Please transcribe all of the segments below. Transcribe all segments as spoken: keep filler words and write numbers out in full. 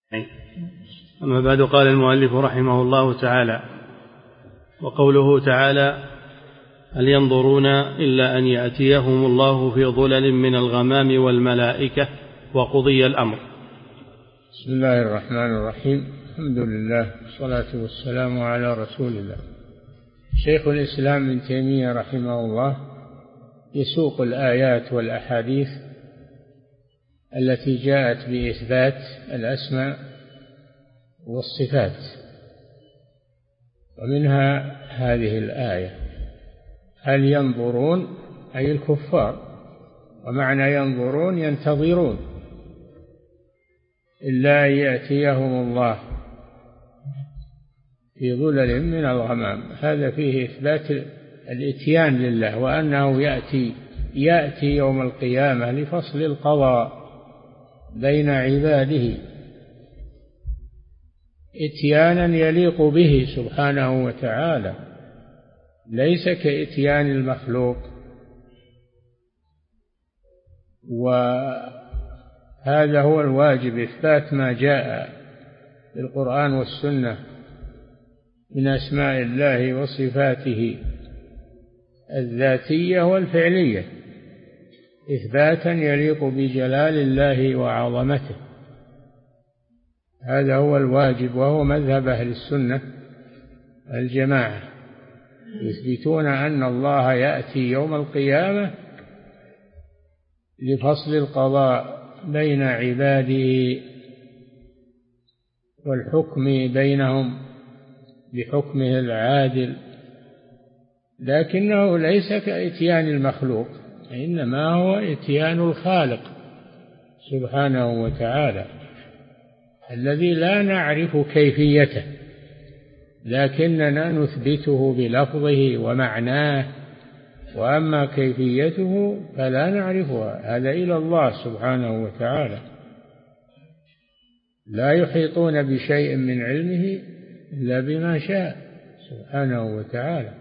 أما بعد، قال المؤلف رحمه الله تعالى: وقوله تعالى: هل ينظرون إلا أن يأتيهم الله في ظلل من الغمام والملائكة وقضي الأمر. بسم الله الرحمن الرحيم. الحمد لله والصلاة والسلام على رسول الله. شيخ الإسلام ابن تيمية رحمه الله يسوق الآيات والأحاديث التي جاءت بإثبات الأسماء والصفات، ومنها هذه الآية: هل ينظرون أي الكفار، ومعنى ينظرون ينتظرون، إلا أن يأتيهم الله في ظلل من الغمام. هذا فيه إثبات الإتيان لله، وأنه يأتي يأتي يوم القيامة لفصل القضاء بين عباده إتيانا يليق به سبحانه وتعالى، ليس كإتيان المخلوق. وهذا هو الواجب، إثبات ما جاء في القرآن والسنة من أسماء الله وصفاته الذاتية والفعلية، إثباتا يليق بجلال الله وعظمته. هذا هو الواجب، وهو مذهب أهل السنة الجماعة، يثبتون أن الله يأتي يوم القيامة لفصل القضاء بين عباده والحكم بينهم بحكمه العادل، لكنه ليس كإتيان المخلوق، إنما هو إتيان الخالق سبحانه وتعالى الذي لا نعرف كيفيته، لكننا نثبته بلفظه ومعناه، وأما كيفيته فلا نعرفها، هذا إلى الله سبحانه وتعالى. لا يحيطون بشيء من علمه إلا بما شاء سبحانه وتعالى.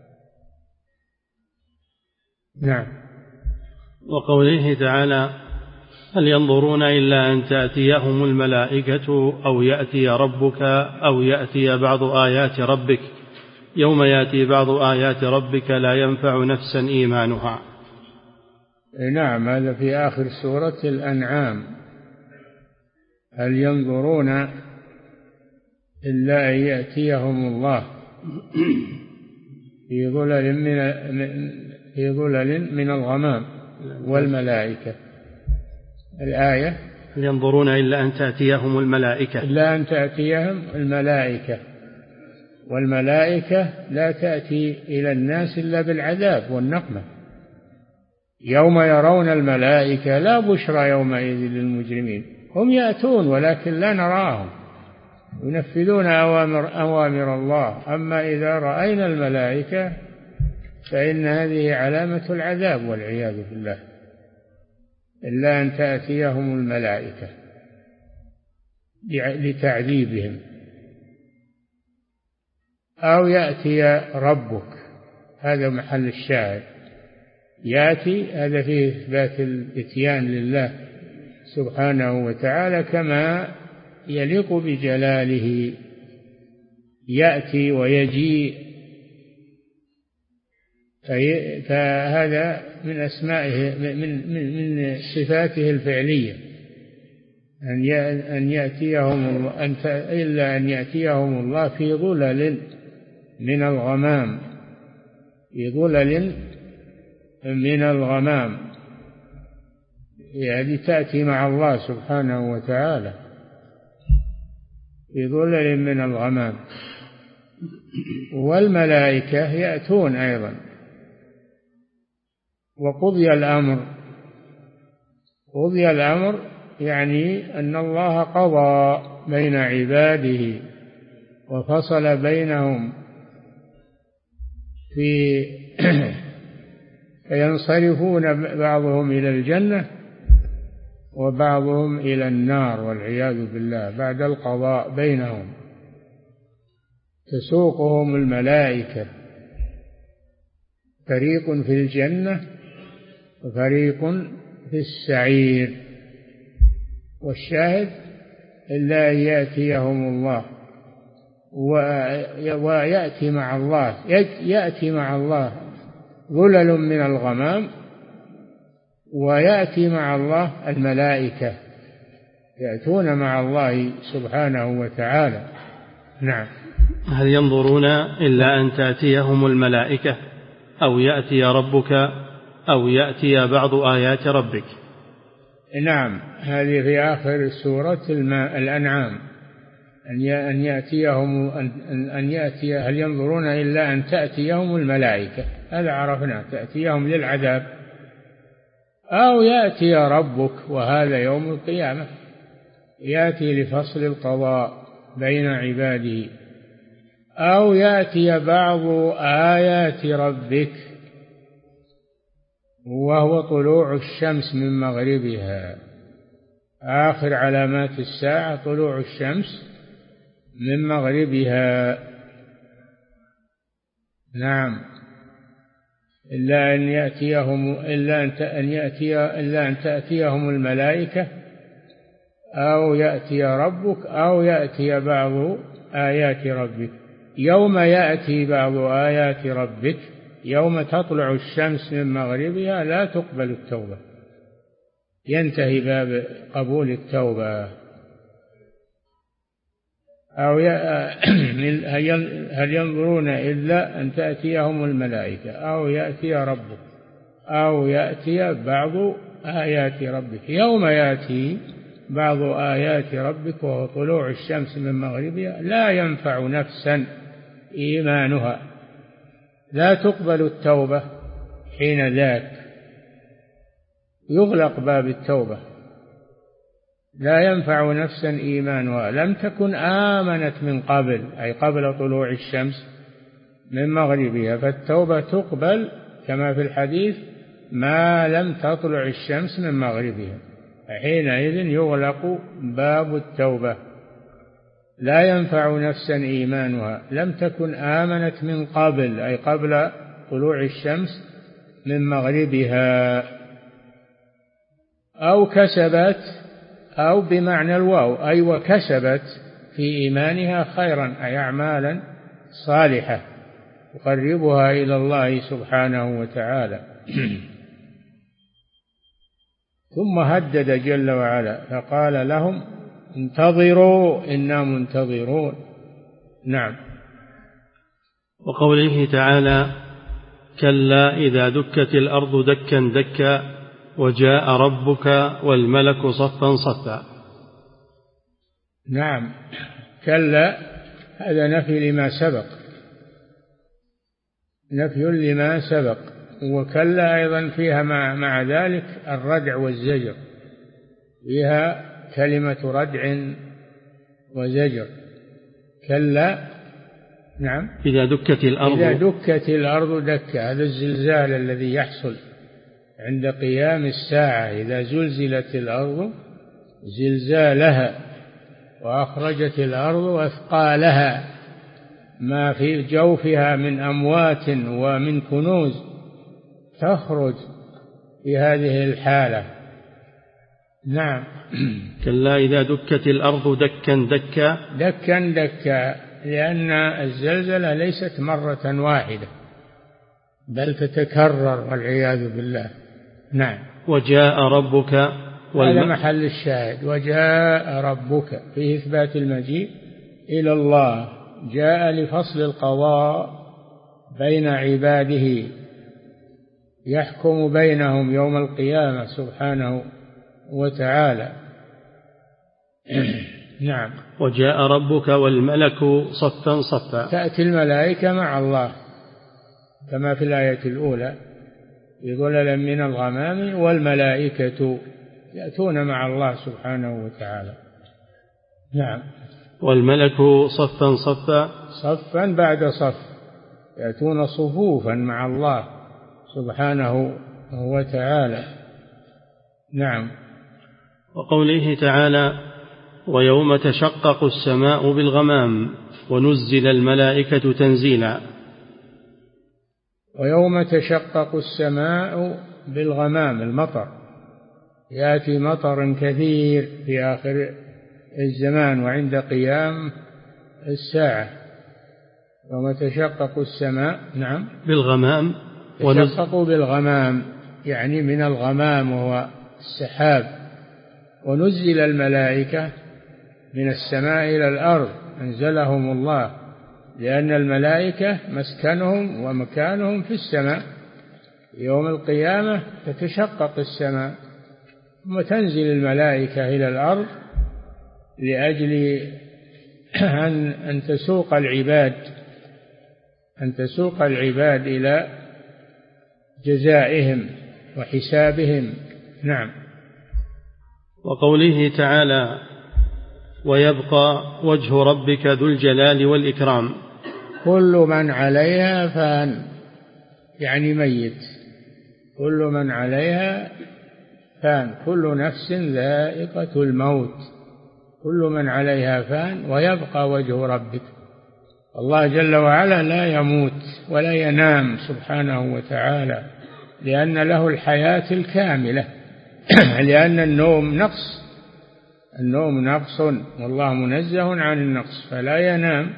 نعم. وقوله تعالى: هل ينظرون إلا أن تأتيهم الملائكة أو يأتي ربك أو يأتي بعض آيات ربك، يوم يأتي بعض آيات ربك لا ينفع نفسا إيمانها. نعم، هذا في آخر سورة الأنعام: هل ينظرون إلا أن يأتيهم الله في ظلل من في ظلل من الغمام والملائكة. الآية: هل ينظرون إلا أن تأتيهم الملائكة إلا أن تأتيهم الملائكة، والملائكة لا تأتي إلى الناس إلا بالعذاب والنقمة. يوم يرون الملائكة لا بشرى يومئذ للمجرمين، هم يأتون ولكن لا نراهم، ينفذون أوامر, أوامر الله. أما إذا رأينا الملائكة فإن هذه علامة العذاب والعياذ بالله. إلا أن تأتيهم الملائكة لتعذيبهم، أو يأتي ربك، هذا محل الشاهد. يأتي هذا فيه إثبات الإتيان لله سبحانه وتعالى كما يليق بجلاله، يأتي ويجيء، فهذا من أسمائه من من من صفاته الفعلية، أن أن يأتيهم إلا أن يأتيهم الله في ظلل من الغمام، في ظلل من الغمام، يعني تأتي مع الله سبحانه وتعالى في ظلل من الغمام. والملائكة يأتون أيضا. وقضي الأمر، قضي الأمر يعني أن الله قضى بين عباده وفصل بينهم في فينصرفون بعضهم إلى الجنة وبعضهم إلى النار والعياذ بالله بعد القضاء بينهم. تسوقهم الملائكة، فريق في الجنة وفريق في السعير. والشاهد إلا أن يأتيهم الله، ويأتي مع الله يأتي مع الله ظلل من الغمام، ويأتي مع الله الملائكة يأتون مع الله سبحانه وتعالى. نعم. هل ينظرون إلا أن تأتيهم الملائكة أو يأتي ربك أو يأتي بعض آيات ربك؟ نعم، هذه في آخر سورة الأنعام، أن يأتيهم أن يأتي هل ينظرون إلا أن تأتيهم الملائكة، هذا عرفنا، تأتيهم للعذاب، أو يأتي ربك، وهذا يوم القيامة، يأتي لفصل القضاء بين عباده، أو يأتي بعض آيات ربك وهو طلوع الشمس من مغربها. آخر علامات الساعة طلوع الشمس من مغربها. نعم. إلا أن يأتيهم إلا أن يأتي إلا أن تأتيهم الملائكة أو يأتي ربك أو يأتي بعض آيات ربك. يوم يأتي بعض آيات ربك يوم تطلع الشمس من مغربها لا تقبل التوبة، ينتهي باب قبول التوبة. أو هل ينظرون إلا أن تأتيهم الملائكة أو يأتي ربك أو يأتي بعض آيات ربك. يوم يأتي بعض آيات ربك وهو طلوع الشمس من مغربها لا ينفع نفسا إيمانها، لا تقبل التوبة حين ذاك، يغلق باب التوبة، لا ينفع نفسا إيمانها لم تكن آمنت من قبل، أي قبل طلوع الشمس من مغربها، فالتوبة تقبل كما في الحديث ما لم تطلع الشمس من مغربها، حينئذ يغلق باب التوبة. لا ينفع نفسا إيمانها لم تكن آمنت من قبل، أي قبل طلوع الشمس من مغربها، أو كسبت، أو بمعنى الواو، أي وكسبت في إيمانها خيرا، أي أعمالا صالحة تقربها إلى الله سبحانه وتعالى. ثم هدد جل وعلا فقال لهم انتظروا إنا منتظرون. نعم. وقوله تعالى كلا إذا دكت الأرض دكا دكا وجاء ربك والملك صفا صفا. نعم. كلا هذا نفي لما سبق، نفي لما سبق. وكلا أيضا فيها مع, مع ذلك الردع والزجر، فيها كلمة ردع وزجر. كلا. نعم. إذا دكت الأرض إذا دكت الأرض دكا، هذا الزلزال الذي يحصل عند قيام الساعة، إذا زلزلت الأرض زلزالها وأخرجت الأرض أثقالها، ما في جوفها من أموات ومن كنوز تخرج في هذه الحالة. نعم. كلا إذا دكت الأرض دكا دكا دكا دكا، لأن الزلزلة ليست مرة واحدة بل تتكرر والعياذ بالله. نعم. وجاء ربك والم... هذا محل الشاهد، وجاء ربك في إثبات المجيء إلى الله، جاء لفصل القضاء بين عباده، يحكم بينهم يوم القيامة سبحانه وتعالى. نعم. وجاء ربك والملك صفا صفا، تأتي الملائكة مع الله كما في الآية الأولى في ظلل من الغمام، والملائكة يأتون مع الله سبحانه وتعالى. نعم. والملك صفا صفا، صفا بعد صف، يأتون صفوفا مع الله سبحانه وتعالى. نعم. وقوله تعالى ويوم تشقق السماء بالغمام ونزل الملائكة تنزيلا. ويوم تشقق السماء بالغمام، المطر، يأتي مطر كثير في آخر الزمان وعند قيام الساعة. يوم تشقق السماء نعم بالغمام تشقق بالغمام، يعني من الغمام وهو السحاب. ونزل الملائكة من السماء إلى الأرض، أنزلهم الله، لأن الملائكة مسكنهم ومكانهم في السماء. يوم القيامة تتشقق السماء ثم تنزل الملائكة إلى الأرض لأجل أن أن تسوق العباد أن تسوق العباد إلى جزائهم وحسابهم. نعم. وقوله تعالى: ويبقى وجه ربك ذو الجلال والإكرام. كل من عليها فان، يعني ميت. كل من عليها فان، كل نفس ذائقة الموت، كل من عليها فان ويبقى وجه ربك. الله جل وعلا لا يموت ولا ينام سبحانه وتعالى، لأن له الحياة الكاملة لأن النوم نقص، النوم نقص والله منزه عن النقص، فلا ينام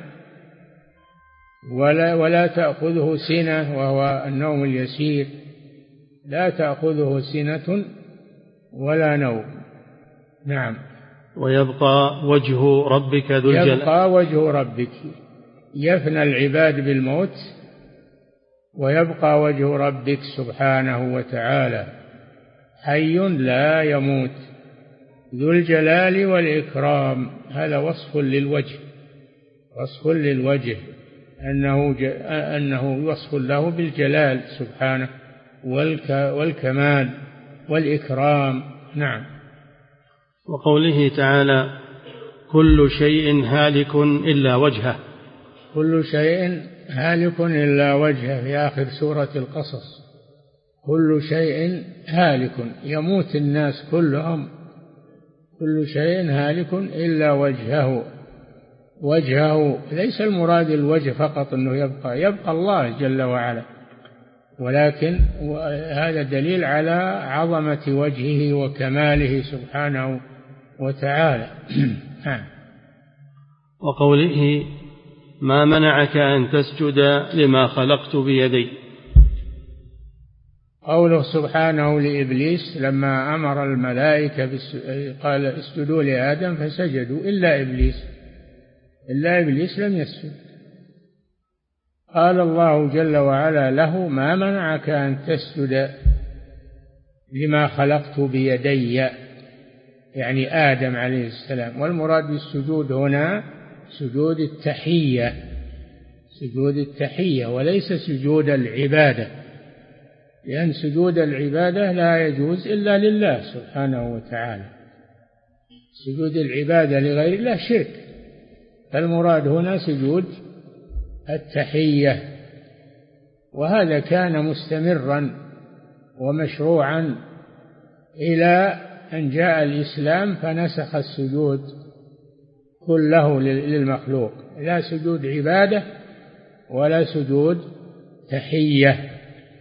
ولا ولا تأخذه سنة، وهو النوم اليسير، لا تأخذه سنة ولا نوم. نعم. ويبقى وجه ربك ذو الجلال. يبقى وجه ربك، يفنى العباد بالموت ويبقى وجه ربك سبحانه وتعالى حي لا يموت ذو الجلال والإكرام. هذا وصف للوجه، وصف للوجه أنه, أنه وصف له بالجلال سبحانه والكمال والإكرام. نعم. وقوله تعالى: كل شيء هالك إلا وجهه. كل شيء هالك إلا وجهه في آخر سورة القصص. كل شيء هالك، يموت الناس كلهم، كل شيء هالك إلا وجهه. وجهه ليس المراد الوجه فقط أنه يبقى، يبقى الله جل وعلا، ولكن هذا دليل على عظمة وجهه وكماله سبحانه وتعالى. وقوله: ما منعك أن تسجد لما خلقت بيدي. قوله سبحانه لإبليس لما أمر الملائكة قال اسجدوا لآدم فسجدوا إلا إبليس، إلا إبليس لم يسجد. قال الله جل وعلا له: ما منعك أن تسجد لما خلقت بيدي، يعني آدم عليه السلام. والمراد بالسجود هنا سجود التحية، سجود التحية وليس سجود العبادة، لأن سجود العبادة لا يجوز إلا لله سبحانه وتعالى. سجود العبادة لغير الله شرك، فالمراد هنا سجود التحية. وهذا كان مستمرا ومشروعا إلى أن جاء الإسلام فنسخ السجود كله للمخلوق، لا سجود عبادة ولا سجود تحية.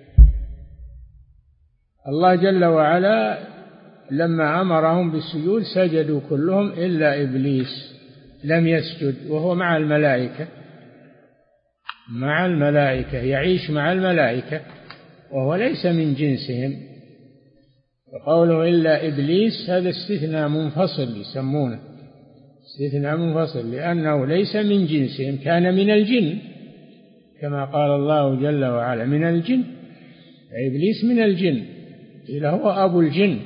الله جل وعلا لما أمرهم بالسجود سجدوا كلهم إلا إبليس لم يسجد، وهو مع الملائكة، مع الملائكة يعيش مع الملائكة وهو ليس من جنسهم. وقوله إلا إبليس هذا استثناء منفصل يسمونه، استثناء منفصل لأنه ليس من جنسهم، كان من الجن كما قال الله جل وعلا من الجن، إبليس من الجن إلا هو أبو الجن،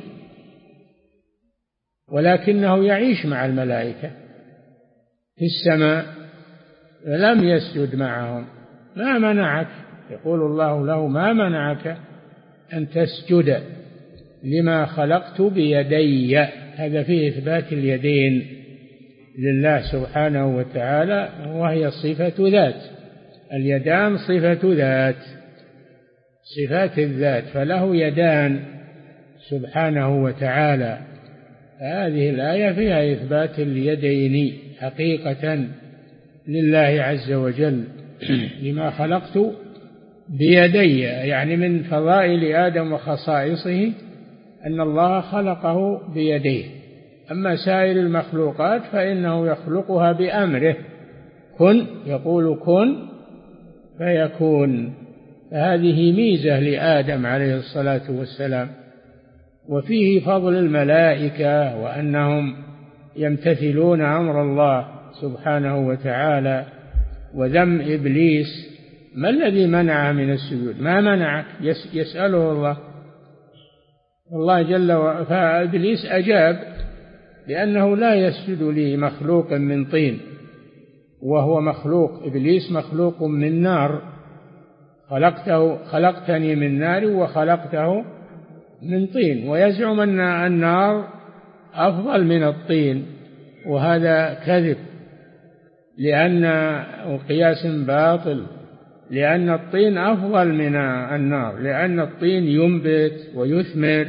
ولكنه يعيش مع الملائكة في السماء لم يسجد معهم. ما منعك، يقول الله له: ما منعك أن تسجد لما خلقت بيدي. هذا فيه إثبات اليدين لله سبحانه وتعالى، وهي صفة ذات، اليدان صفة ذات، صفات الذات، فله يدان سبحانه وتعالى. هذه الآية فيها إثبات اليدين حقيقة لله عز وجل لما خلقت بيدي، يعني من فضائل آدم وخصائصه أن الله خلقه بيديه، أما سائر المخلوقات فإنه يخلقها بأمره، كن، يقول كن فيكون. فهذه ميزة لآدم عليه الصلاة والسلام. وفيه فضل الملائكة وأنهم يمتثلون أمر الله سبحانه وتعالى، وذم إبليس. ما الذي منعه من السجود؟ ما منعك؟ يسأله الله الله جل وعلا، فإبليس أجاب لأنه لا يسجد لمخلوق من طين، وهو مخلوق، إبليس مخلوق من نار، خلقته خلقتني من نار وخلقته من طين، ويزعم أن النار أفضل من الطين، وهذا كذب، لأن قياس باطل، لأن الطين أفضل من النار، لأن الطين ينبت ويثمر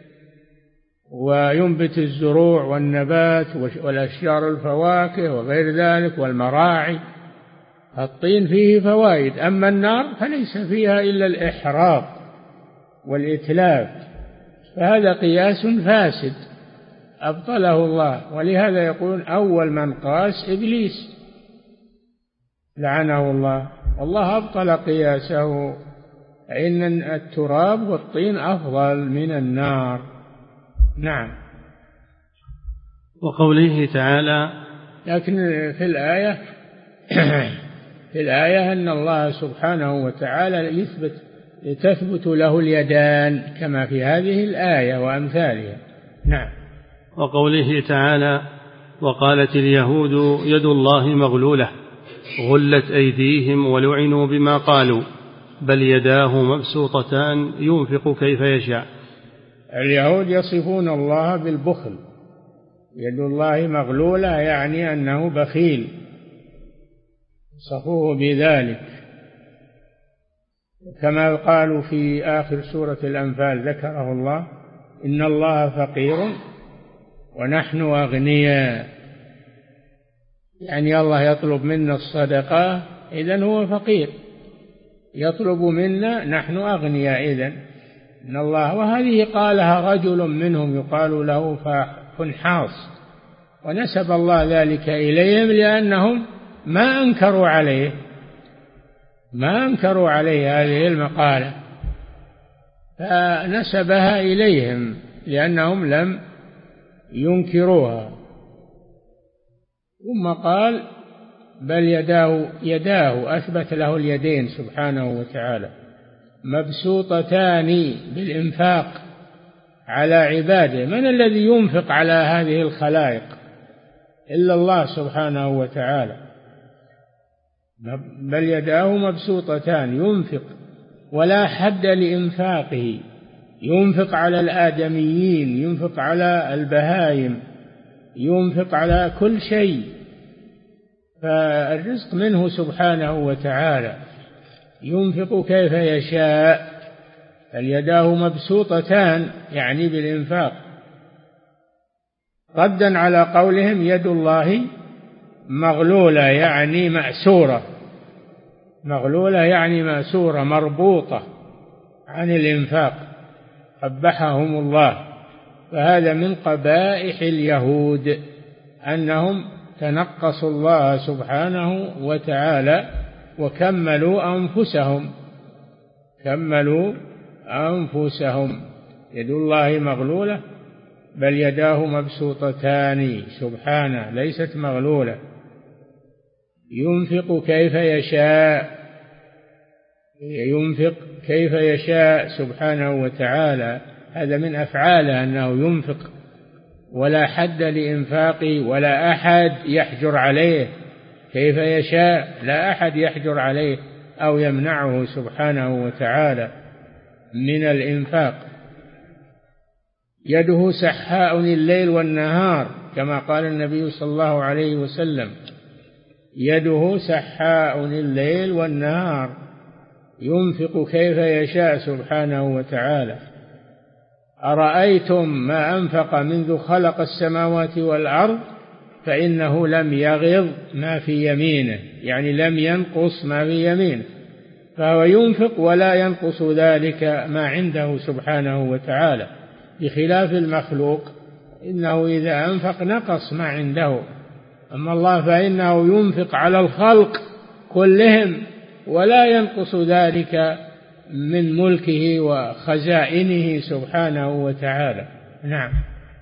وينبت الزروع والنبات والأشجار الفواكه وغير ذلك والمراعي. الطين فيه فوائد، أما النار فليس فيها إلا الإحراق والإتلاف، فهذا قياس فاسد أبطله الله. ولهذا يقول أول من قاس إبليس لعنه الله، والله أبطل قياسه، إن التراب والطين أفضل من النار. نعم. وقوله تعالى، لكن في الآية في الآية أن الله سبحانه وتعالى يثبت تثبت له اليدان كما في هذه الآية وأمثالها. نعم. وقوله تعالى، وقالت اليهود يد الله مغلولة غلت أيديهم ولعنوا بما قالوا بل يداه مبسوطتان ينفق كيف يشاء. اليهود يصفون الله بالبخل، يد الله مغلولة يعني أنه بخيل، صفوه بذلك، كما قالوا في آخر سورة الأنفال ذكره الله، إن الله فقير ونحن أغنياء، يعني الله يطلب منا الصدقة إذن هو فقير، يطلب منا نحن أغنياء إذن إن الله. وهذه قالها رجل منهم يقال له فنحاص، ونسب الله ذلك إليهم لأنهم ما أنكروا عليه ما أنكروا عليه هذه المقالة، فنسبها إليهم لأنهم لم ينكروها. ثم قال بل يداه يداه أثبت له اليدين سبحانه وتعالى مبسوطتان بالإنفاق على عباده. من الذي ينفق على هذه الخلائق إلا الله سبحانه وتعالى. بل يداه مبسوطتان ينفق ولا حد لإنفاقه، ينفق على الآدميين، ينفق على البهائم، ينفق على كل شيء، فالرزق منه سبحانه وتعالى، ينفق كيف يشاء. اليداه مبسوطتان يعني بالإنفاق، ردا على قولهم يد الله مغلولة يعني مأسورة، مغلولة يعني مأسورة مربوطة عن الإنفاق، قبحهم الله. فهذا من قبائح اليهود أنهم تنقصوا الله سبحانه وتعالى وكملوا أنفسهم كملوا أنفسهم يد الله مغلولة بل يداه مبسوطتان سبحانه ليست مغلولة، ينفق كيف يشاء، ينفق كيف يشاء سبحانه وتعالى. هذا من أفعاله أنه ينفق، ولا حد لإنفاقه ولا أحد يحجر عليه، كيف يشاء لا أحد يحجر عليه أو يمنعه سبحانه وتعالى من الإنفاق. يده سحاء الليل والنهار كما قال النبي صلى الله عليه وسلم، يده سحاء الليل والنهار، ينفق كيف يشاء سبحانه وتعالى. أرأيتم ما أنفق منذ خلق السماوات والأرض فإنه لم يغض ما في يمينه، يعني لم ينقص ما في يمينه، فهو ينفق ولا ينقص ذلك ما عنده سبحانه وتعالى، بخلاف المخلوق إنه إذا أنفق نقص ما عنده، أما الله فإنه ينفق على الخلق كلهم ولا ينقص ذلك من ملكه وخزائنه سبحانه وتعالى. نعم.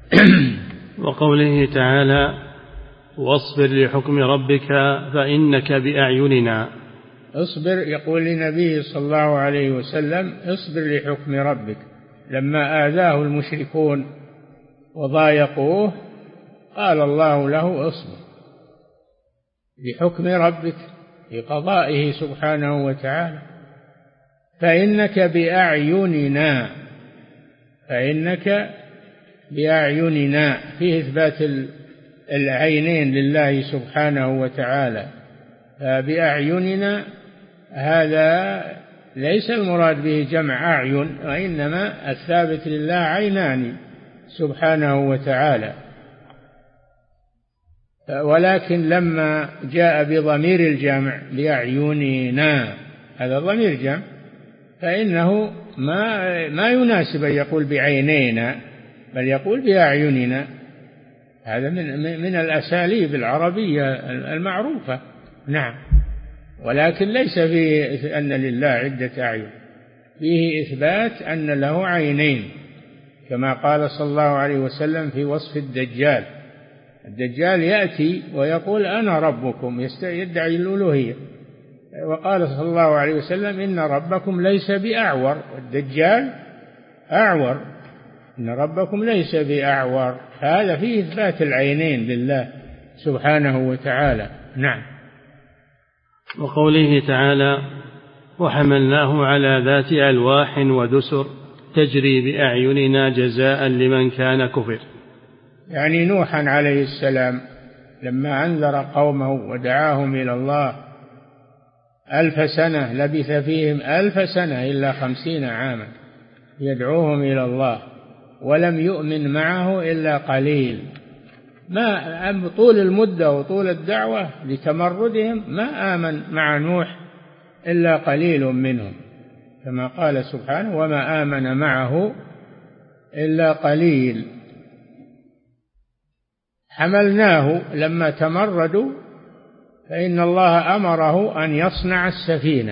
وقوله تعالى واصبر لحكم ربك فإنك بأعيننا. اصبر، يقول لنبيه صلى الله عليه وسلم اصبر لحكم ربك لما آذاه المشركون وضايقوه، قال الله له اصبر لحكم ربك لقضائه سبحانه وتعالى فإنك بأعيننا. فإنك بأعيننا فيه إثبات العينين لله سبحانه وتعالى. بأعيننا هذا ليس المراد به جمع أعين، وإنما الثابت لله عينان سبحانه وتعالى، ولكن لما جاء بضمير الجمع بأعيننا هذا ضمير جمع فإنه ما ما يناسب أن يقول بعينينا بل يقول بأعيننا. هذا من من الأساليب العربية المعروفة. نعم. ولكن ليس فيه أن لله عدة أعين، فيه إثبات أن له عينين كما قال صلى الله عليه وسلم في وصف الدجال. الدجال يأتي ويقول أنا ربكم، يدعي الألوهية، وقال صلى الله عليه وسلم إن ربكم ليس بأعور، الدجال أعور، إن ربكم ليس بأعور. هذا فيه إثبات العينين لله سبحانه وتعالى. نعم. وقوله تعالى وحملناه على ذات ألواح ودسر تجري بأعيننا جزاء لمن كان كفر. يعني نوحا عليه السلام لما أنذر قومه ودعاهم إلى الله ألف سنة لبث فيهم ألف سنة إلا خمسين عاما يدعوهم إلى الله ولم يؤمن معه إلا قليل. ما طول المدة وطول الدعوة لتمردهم ما آمن مع نوح إلا قليل منهم، كما قال سبحانه وما آمن معه إلا قليل. حملناه لما تمردوا فإن الله أمره أن يصنع السفينة،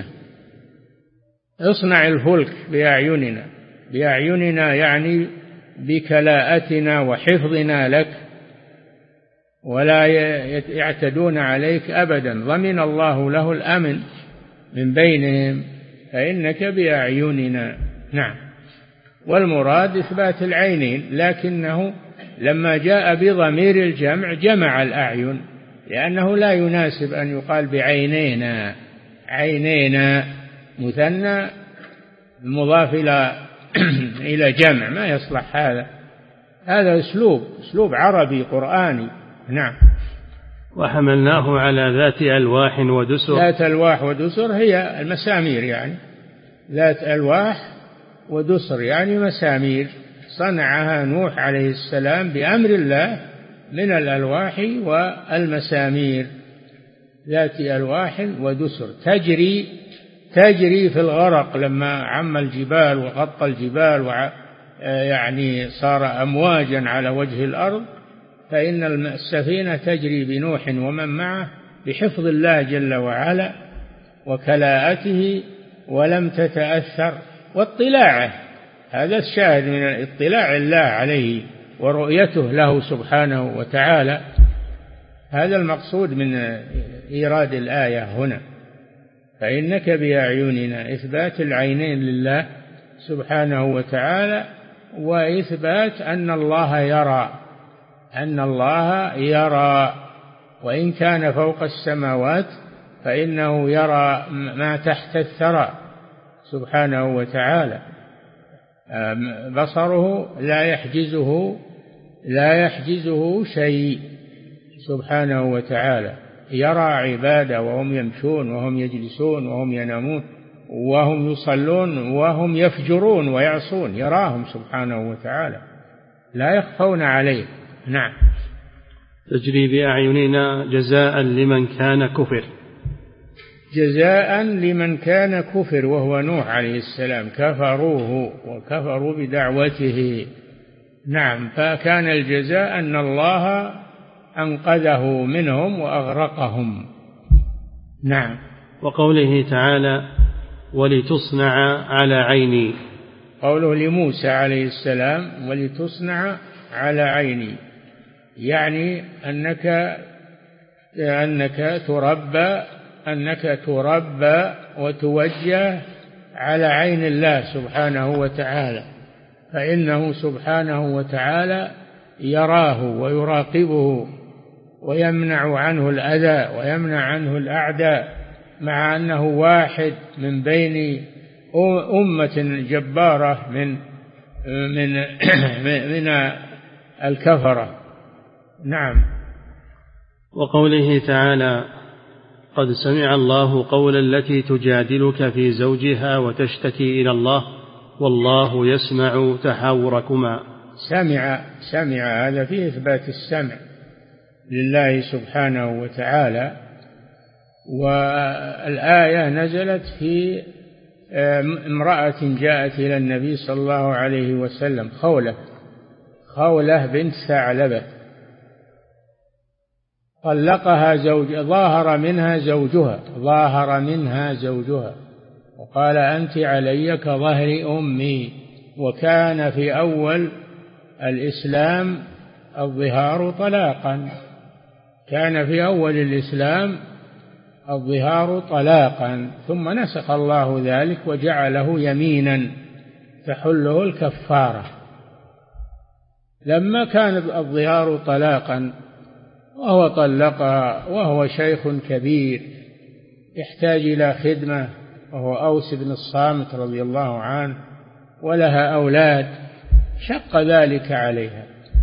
اصنع الفلك بأعيننا. بأعيننا يعني بكلاءتنا وحفظنا لك ولا يعتدون عليك أبدا، ضمن الله له الأمن من بينهم فإنك بأعيننا. نعم. والمراد إثبات العينين، لكنه لما جاء بضمير الجمع جمع الأعين لأنه لا يناسب أن يقال بعينينا. عينينا مثنى مضاف إلى إلى جمع ما يصلح هذا. هذا أسلوب أسلوب عربي قرآني. نعم. وحملناه على ذات ألواح ودسر. ذات ألواح ودسر هي المسامير، يعني ذات ألواح ودسر يعني مسامير صنعها نوح عليه السلام بأمر الله من الألواح والمسامير. ذات ألواح ودسر تجري تجري في الغرق لما عم الجبال وغطى الجبال وع يعني صار أمواجا على وجه الأرض، فإن السفينة تجري بنوح ومن معه بحفظ الله جل وعلا وكلاءته ولم تتأثر واطلاعه. هذا الشاهد من اطلاع الله عليه ورؤيته له سبحانه وتعالى. هذا المقصود من إيراد الآية هنا، فإنك بأعيننا، إثبات العينين لله سبحانه وتعالى، وإثبات أن الله يرى، أن الله يرى وإن كان فوق السماوات فإنه يرى ما تحت الثرى سبحانه وتعالى. بصره لا يحجزه لا يحجزه شيء سبحانه وتعالى. يرى عباده وهم يمشون وهم يجلسون وهم ينامون وهم يصلون وهم يفجرون ويعصون، يراهم سبحانه وتعالى لا يخفون عليه. نعم. تجري بأعيننا جزاء لمن كان كفر. جزاء لمن كان كفر وهو نوح عليه السلام، كفروه وكفروا بدعوته نعم، فكان الجزاء أن الله أنقذه منهم وأغرقهم. نعم. وقوله تعالى ولتصنع على عيني، قوله لموسى عليه السلام ولتصنع على عيني، يعني أنك أنك تربى أنك تربى وتوجه على عين الله سبحانه وتعالى، فإنه سبحانه وتعالى يراه ويراقبه ويمنع عنه الأذى ويمنع عنه الأعداء، مع أنه واحد من بين أمة جبارة من من من الكفرة. نعم. وقوله تعالى قد سمع الله قول التي تجادلك في زوجها وتشتكي إلى الله والله يسمع تحاوركما. سمع سمع هذا فيه إثبات السمع لله سبحانه وتعالى. والآية نزلت في امرأة جاءت إلى النبي صلى الله عليه وسلم، خولة خولة بنت ثعلبة، طلقها زوج ظاهر منها زوجها ظاهر منها زوجها وقال أنت علي كظهر أمي. وكان في أول الإسلام الظهار طلاقا كان في أول الإسلام الظهار طلاقا ثم نسخ الله ذلك وجعله يمينا تحله الكفارة. لما كان الظهار طلاقا وهو طلقها وهو شيخ كبير يحتاج إلى خدمة، وهو أوس بن الصامت رضي الله عنه، ولها أولاد، شق ذلك عليها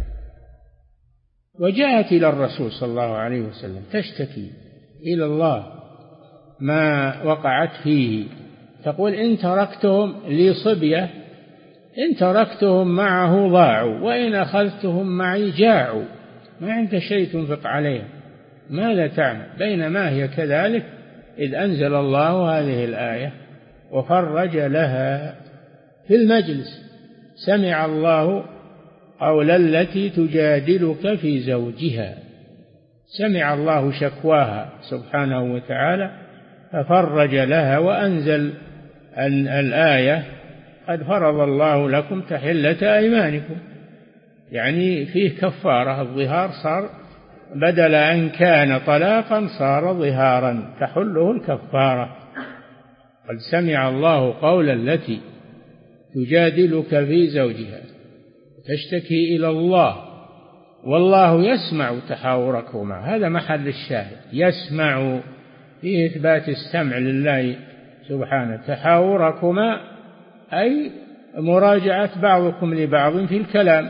وجاءت إلى الرسول صلى الله عليه وسلم تشتكي إلى الله ما وقعت فيه، تقول إن تركتهم لي صبية، إن تركتهم معه ضاعوا وإن أخذتهم معي جاعوا، ما عندك شيء تنفق عليهم، ماذا تعمل؟ بينما هي كذلك إذ أنزل الله هذه الآية وفرج لها في المجلس سمع الله قول التي تجادلك في زوجها، سمع الله شكواها سبحانه وتعالى ففرج لها وأنزل الآية قد فرض الله لكم تحلة أيمانكم، يعني فيه كفارة. الظهار صار بدل أن كان طلاقا صار ظهارا تحله الكفارة. قد سمع الله قول التي تجادلك في زوجها تشتكي إلى الله والله يسمع تحاوركما، هذا محل الشاهد، يسمع فيه إثبات السمع لله سبحانه. تحاوركما أي مراجعة بعضكم لبعض في الكلام،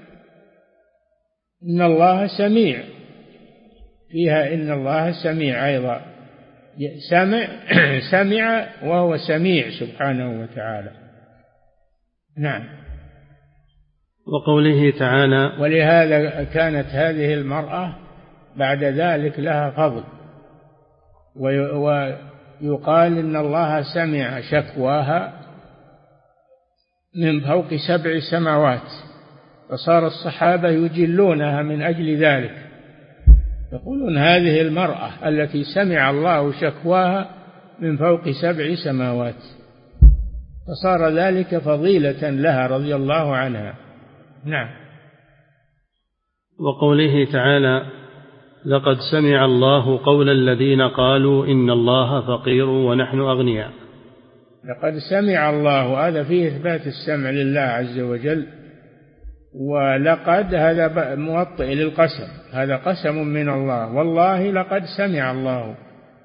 إن الله سميع، فيها إن الله سميع أيضا، سمع سمع وهو سميع سبحانه وتعالى. نعم. وقوله تعالى ولهذا كانت هذه المرأة بعد ذلك لها فضل، ويقال إن الله سمع شكواها من فوق سبع سماوات، فصار الصحابة يجلونها من أجل ذلك، يقولون هذه المرأة التي سمع الله شكواها من فوق سبع سماوات، فصار ذلك فضيلة لها رضي الله عنها. نعم. وقوله تعالى لقد سمع الله قول الذين قالوا إن الله فقير ونحن أغنياء. لقد سمع الله، هذا فيه إثبات السمع لله عز وجل، ولقد هذا موطئ للقسم، هذا قسم من الله، والله لقد سمع الله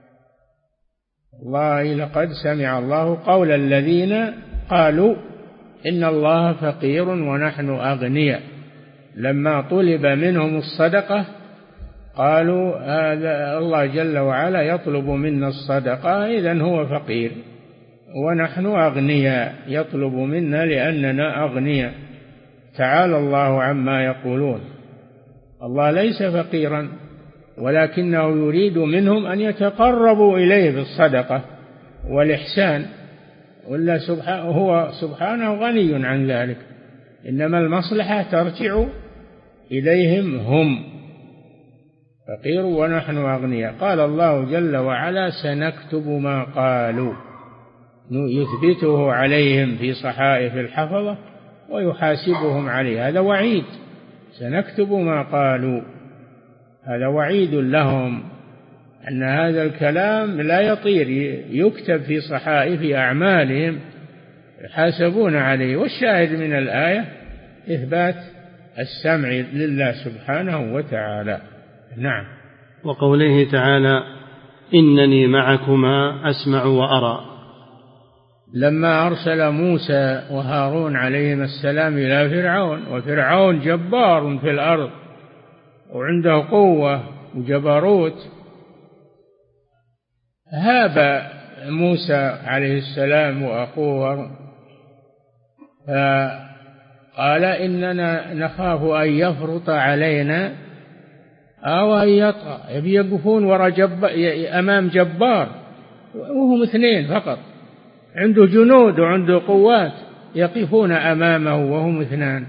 والله لقد سمع الله قول الذين قالوا إن الله فقير ونحن أغنياء. لما طلب منهم الصدقة قالوا هذا الله جل وعلا يطلب منا الصدقة، إذن هو فقير ونحن أغنياء، يطلب منا لأننا أغنياء. تعالى الله عما يقولون، الله ليس فقيرا، ولكنه يريد منهم أن يتقربوا إليه بالصدقة والإحسان، ولا سبحانه هو سبحانه غني عن ذلك، إنما المصلحة ترجع إليهم هم، فقير ونحن أغنياء. قال الله جل وعلا سنكتب ما قالوا، يثبته عليهم في صحائف الحفظة ويحاسبهم عليه. هذا وعيد، سنكتب ما قالوا، هذا وعيد لهم أن هذا الكلام لا يطير، يكتب في صحائف أعمالهم يحاسبون عليه. والشاهد من الآية إثبات السمع لله سبحانه وتعالى. نعم. وقوله تعالى إنني معكما أسمع وأرى. لما أرسل موسى وهارون عليهما السلام إلى فرعون، وفرعون جبار في الأرض وعنده قوة وجبروت، هاب موسى عليه السلام وأخوه فقال إننا نخاف أن يفرط علينا أو أن يطغى. يبي يقفون وراء جب... أمام جبار وهم اثنين فقط، عنده جنود وعنده قوات، يقفون أمامه وهم اثنان.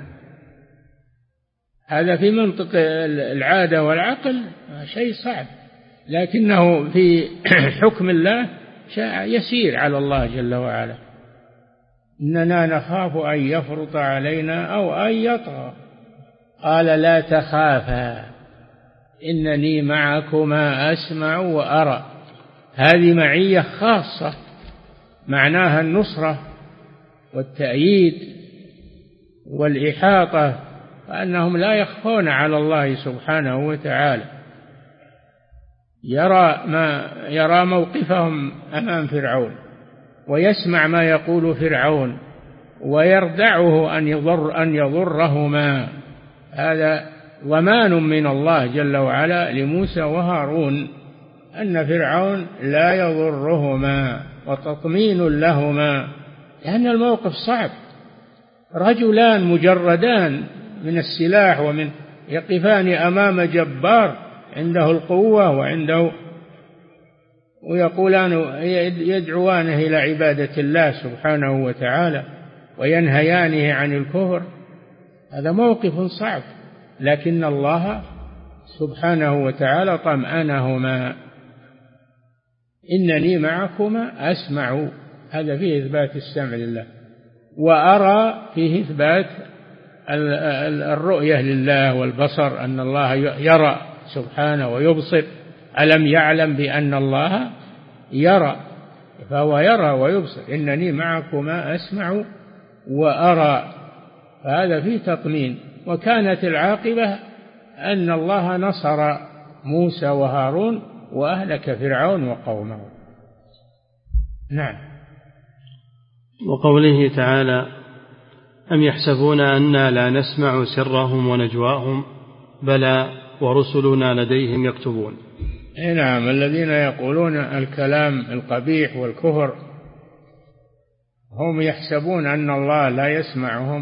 هذا في منطق العادة والعقل شيء صعب، لكنه في حكم الله يسير على الله جل وعلا. إننا نخاف أن يفرط علينا أو أن يطغى. قال لا تخافا إنني معكما أسمع وأرى. هذه معية خاصة معناها النصرة والتأييد والإحاطة، وأنهم لا يخفون على الله سبحانه وتعالى. يرى ما يرى موقفهم أمام فرعون، ويسمع ما يقول فرعون، ويردعه أن يضر أن يضرهما. هذا ضمان من الله جل وعلا لموسى وهارون أن فرعون لا يضرهما، وتطمين لهما، لأن الموقف صعب. رجلان مجردان من السلاح ومن يقفان أمام جبار عنده القوة وعنده، ويقولان يدعوانه إلى عبادة الله سبحانه وتعالى وينهيانه عن الكفر. هذا موقف صعب، لكن الله سبحانه وتعالى طمأنهما. إنني معكما أسمع، هذا فيه إثبات السمع لله، وأرى فيه إثبات الرؤية لله والبصر، أن الله يرى سبحانه ويبصر. ألم يعلم بأن الله يرى، فهو يرى ويبصر. إنني معكما أسمع وأرى، فهذا فيه تطمين. وكانت العاقبة أن الله نصر موسى وهارون وأهلك فرعون وقومه. نعم. وقوله تعالى أم يحسبون أنا لا نسمع سرهم ونجواهم بلى ورسلنا لديهم يكتبون. نعم. الذين يقولون الكلام القبيح والكفر هم يحسبون أن الله لا يسمعهم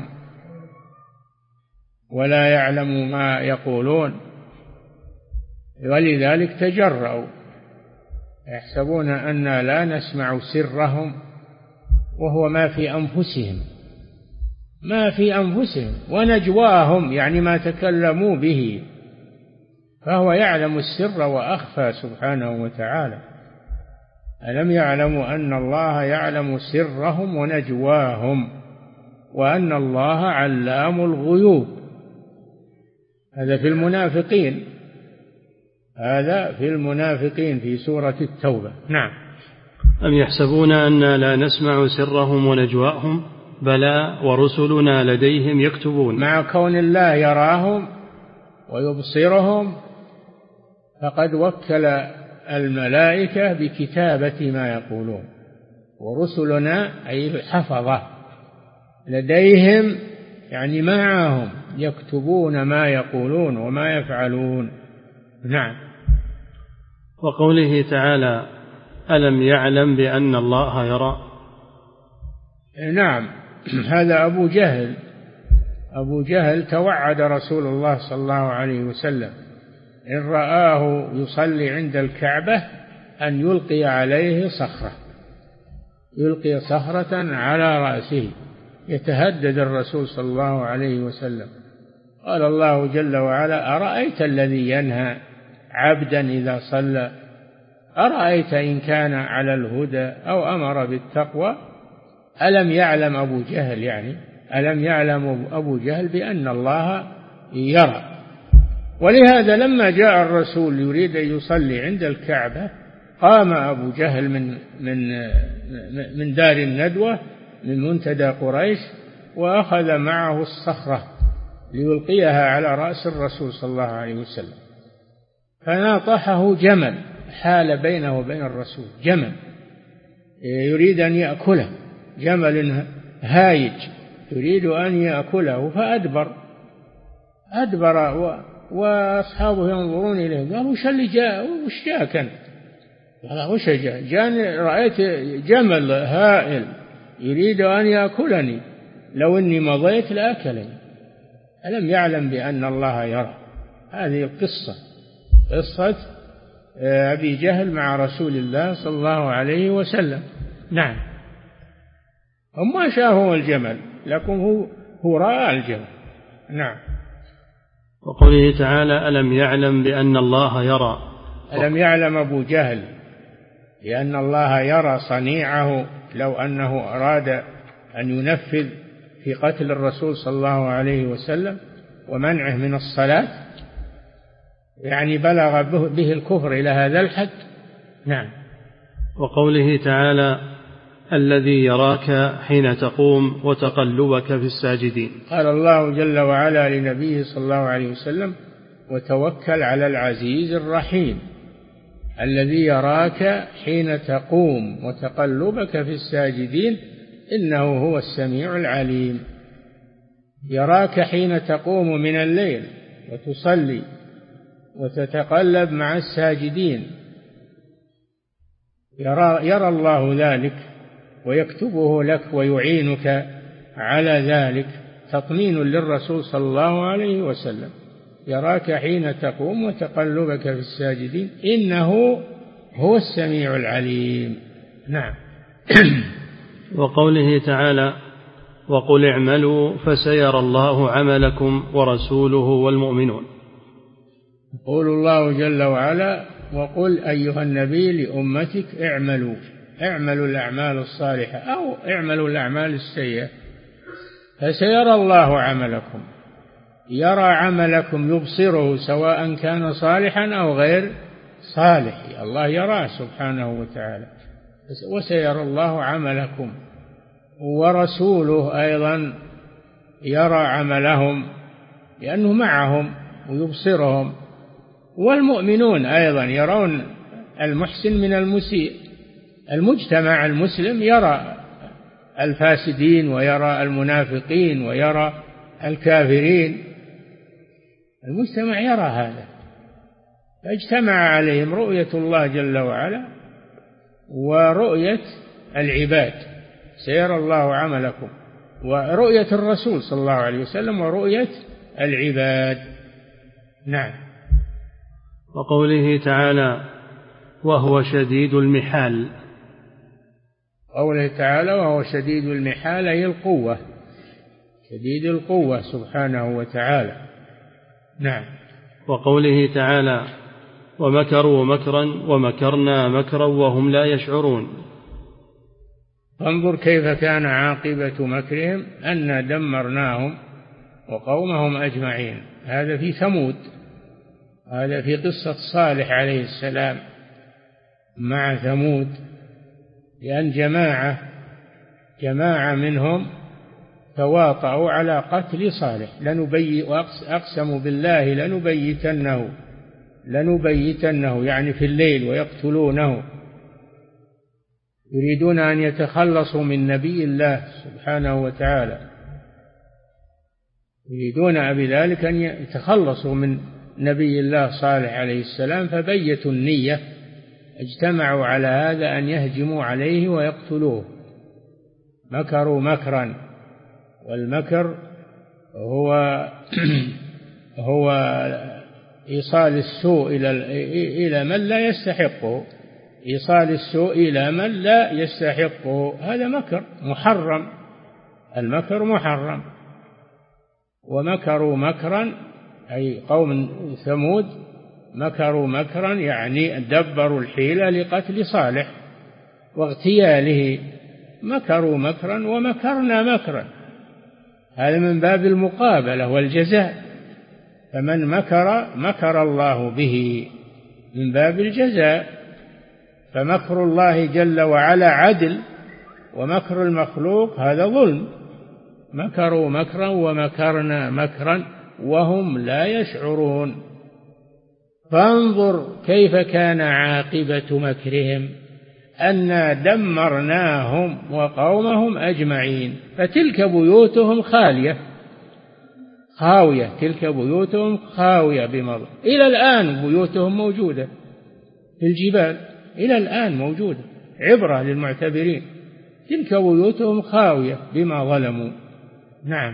ولا يعلم ما يقولون، ولذلك تجرؤوا. يحسبون أن لا نسمع سرهم، وهو ما في أنفسهم، ما في أنفسهم، ونجواهم يعني ما تكلموا به، فهو يعلم السر وأخفى سبحانه وتعالى. ألم يعلموا أن الله يعلم سرهم ونجواهم وأن الله علام الغيوب. هذا في المنافقين، هذا في المنافقين في سورة التوبة. نعم. أم يحسبون أنا لا نسمع سرهم ونجواهم بلى ورسلنا لديهم يكتبون. مع كون الله يراهم ويبصرهم، فقد وكل الملائكة بكتابة ما يقولون، ورسلنا أي الحفظة لديهم يعني معهم يكتبون ما يقولون وما يفعلون. نعم. وقوله تعالى ألم يعلم بأن الله يرى. نعم. هذا أبو جهل أبو جهل توعد رسول الله صلى الله عليه وسلم إن رآه يصلي عند الكعبة أن يلقي عليه صخرة، يلقي صخرة على رأسه يتهدد الرسول صلى الله عليه وسلم. قال الله جل وعلا: أرأيت الذي ينهى عبدا إذا صلى، أرأيت إن كان على الهدى أو أمر بالتقوى. ألم يعلم أبو جهل يعني ألم يعلم أبو جهل بأن الله يرى؟ ولهذا لما جاء الرسول يريد أن يصلي عند الكعبة قام أبو جهل من من من دار الندوة من منتدى قريش وأخذ معه الصخرة ليلقيها على رأس الرسول صلى الله عليه وسلم، فناطحه جمل حال بينه وبين الرسول، جمل يريد أن يأكله، جمل هايج يريد أن يأكله، فأدبر أدبر و... وأصحابه ينظرون إليه قالوا: وش اللي جاء؟ وش جاء كان؟ قال: وش جاء؟ جاني رأيت جمل هائل يريد أن يأكلني، لو إني مضيت لأكلني. ألم يعلم بأن الله يرى؟ هذه القصة، قصة أبي جهل مع رسول الله صلى الله عليه وسلم. نعم، هم ما شافوا الجمل لكن هو هو رأى الجمل. نعم. وقوله تعالى: ألم يعلم بأن الله يرى. ألم يعلم أبو جهل بأن الله يرى صنيعه لو أنه أراد أن ينفذ في قتل الرسول صلى الله عليه وسلم ومنعه من الصلاة، يعني بلغ به الكفر إلى هذا الحد. نعم. وقوله تعالى: الذي يراك حين تقوم وتقلبك في الساجدين. قال الله جل وعلا لنبيه صلى الله عليه وسلم: وتوكل على العزيز الرحيم الذي يراك حين تقوم وتقلبك في الساجدين إنه هو السميع العليم. يراك حين تقوم من الليل وتصلي وتتقلب مع الساجدين، يرى, يرى الله ذلك ويكتبه لك ويعينك على ذلك، تطمين للرسول صلى الله عليه وسلم. يراك حين تقوم وتقلبك في الساجدين إنه هو السميع العليم. نعم. وقوله تعالى: وقل اعملوا فسيرى الله عملكم ورسوله والمؤمنون. يقول الله جل وعلا: وقل أيها النبي لأمتك اعملوا اعملوا الأعمال الصالحة أو اعملوا الأعمال السيئة فسيرى الله عملكم. يرى عملكم، يبصره سواء كان صالحا أو غير صالح، الله يراه سبحانه وتعالى. وسيرى الله عملكم، ورسوله أيضا يرى عملهم لأنه معهم ويبصرهم، والمؤمنون أيضا يرون المحسن من المسيء. المجتمع المسلم يرى الفاسدين ويرى المنافقين ويرى الكافرين، المجتمع يرى هذا، فاجتمع عليهم رؤية الله جل وعلا ورؤية العباد. سيرى الله عملكم، ورؤية الرسول صلى الله عليه وسلم ورؤية العباد. نعم. وقوله تعالى: وهو شديد المحال. قوله تعالى: وهو شديد المحال، أي القوة، شديد القوة سبحانه وتعالى. نعم. وقوله تعالى: ومكروا مكرا ومكرنا مكرا وهم لا يشعرون. فانظر كيف كان عاقبة مكرهم أنا دمرناهم وقومهم أجمعين. هذا في ثمود، هذا في قصة صالح عليه السلام مع ثمود، لأن جماعة جماعة منهم تواطؤوا على قتل صالح، لنبي وأقسموا بالله لنبيتنه لنبيتنه يعني في الليل، ويقتلونه، يريدون أن يتخلصوا من نبي الله سبحانه وتعالى، يريدون بذلك أن يتخلصوا من نبي الله صالح عليه السلام، فبيتوا النية، اجتمعوا على هذا أن يهجموا عليه ويقتلوه. مكروا مكرا، والمكر هو هو إيصال السوء إلى إلى من لا يستحقه، إيصال السوء إلى من لا يستحقه، هذا مكر محرم المكر محرم. ومكروا مكرا أي قوم ثمود مكروا مكرا يعني دبروا الحيلة لقتل صالح واغتياله، مكروا مكرا ومكرنا مكرا، هذا من باب المقابلة والجزاء. فمن مكر مكر الله به من باب الجزاء. فمكر الله جل وعلا عدل، ومكر المخلوق هذا ظلم. مكروا مكرا ومكرنا مكرا وهم لا يشعرون. فانظر كيف كان عاقبة مكرهم أنا دمرناهم وقومهم أجمعين. فتلك بيوتهم خالية خاوية، تلك بيوتهم خاوية بمضى. إلى الآن بيوتهم موجودة في الجبال، إلى الآن موجودة، عبرة للمعتبرين. تلك بيوتهم خاوية بما ظلموا. نعم.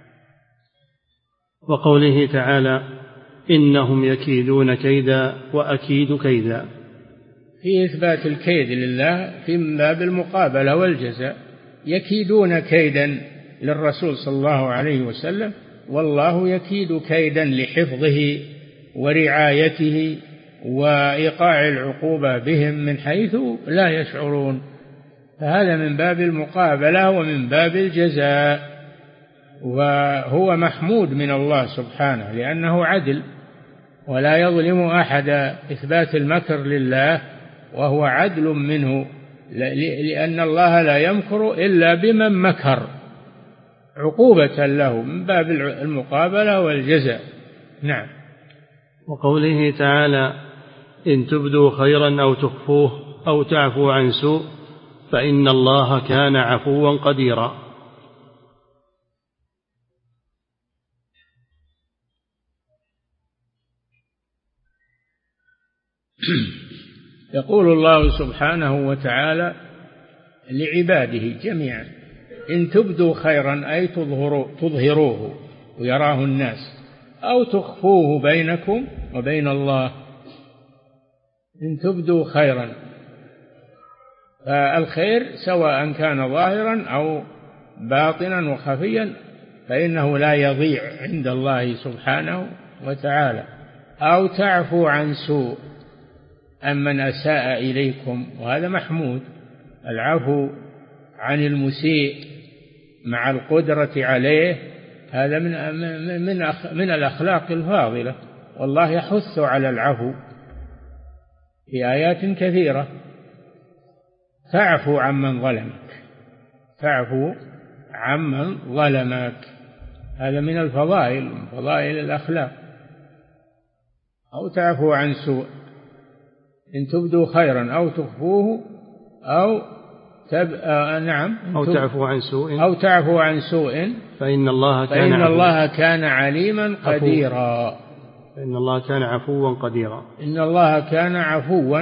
وقوله تعالى إنهم يكيدون كيدا وأكيد كيدا، في إثبات الكيد لله في باب المقابلة والجزاء. يكيدون كيدا للرسول صلى الله عليه وسلم، والله يكيد كيدا لحفظه ورعايته وإيقاع العقوبة بهم من حيث لا يشعرون. فهذا من باب المقابلة ومن باب الجزاء، وهو محمود من الله سبحانه لأنه عدل ولا يظلم أحد. إثبات المكر لله وهو عدل منه، لأن الله لا يمكر إلا بمن مكر عقوبة له، من باب المقابلة والجزاء. نعم. وقوله تعالى إن تبدوا خيرا أو تخفوه أو تعفوا عن سوء فإن الله كان عفوا قديرا. يقول الله سبحانه وتعالى لعباده جميعا إن تبدوا خيرا أي تظهروه ويراه الناس، أو تخفوه بينكم وبين الله. إن تبدوا خيرا، فالخير سواء كان ظاهرا أو باطنا وخفيا فإنه لا يضيع عند الله سبحانه وتعالى. أو تعفو عن سوء أمن أساء إليكم، وهذا محمود. العفو عن المسيء مع القدرة عليه هذا من من من الأخلاق الفاضلة، والله يحث على العفو في آيات كثيرة. تعفو عمن ظلمك، تعفو عمن ظلمك، هذا من الفضائل، من فضائل الأخلاق. أو تعفو عن سوء إن تبدوا خيرا أو تخفوه أو تب... آه نعم أو تعفو عن سوء أو تعفو عن سوء فإن الله كان فإن الله كان عليما قديرا. فإن الله كان عفوا قديرا. إن الله كان عفوا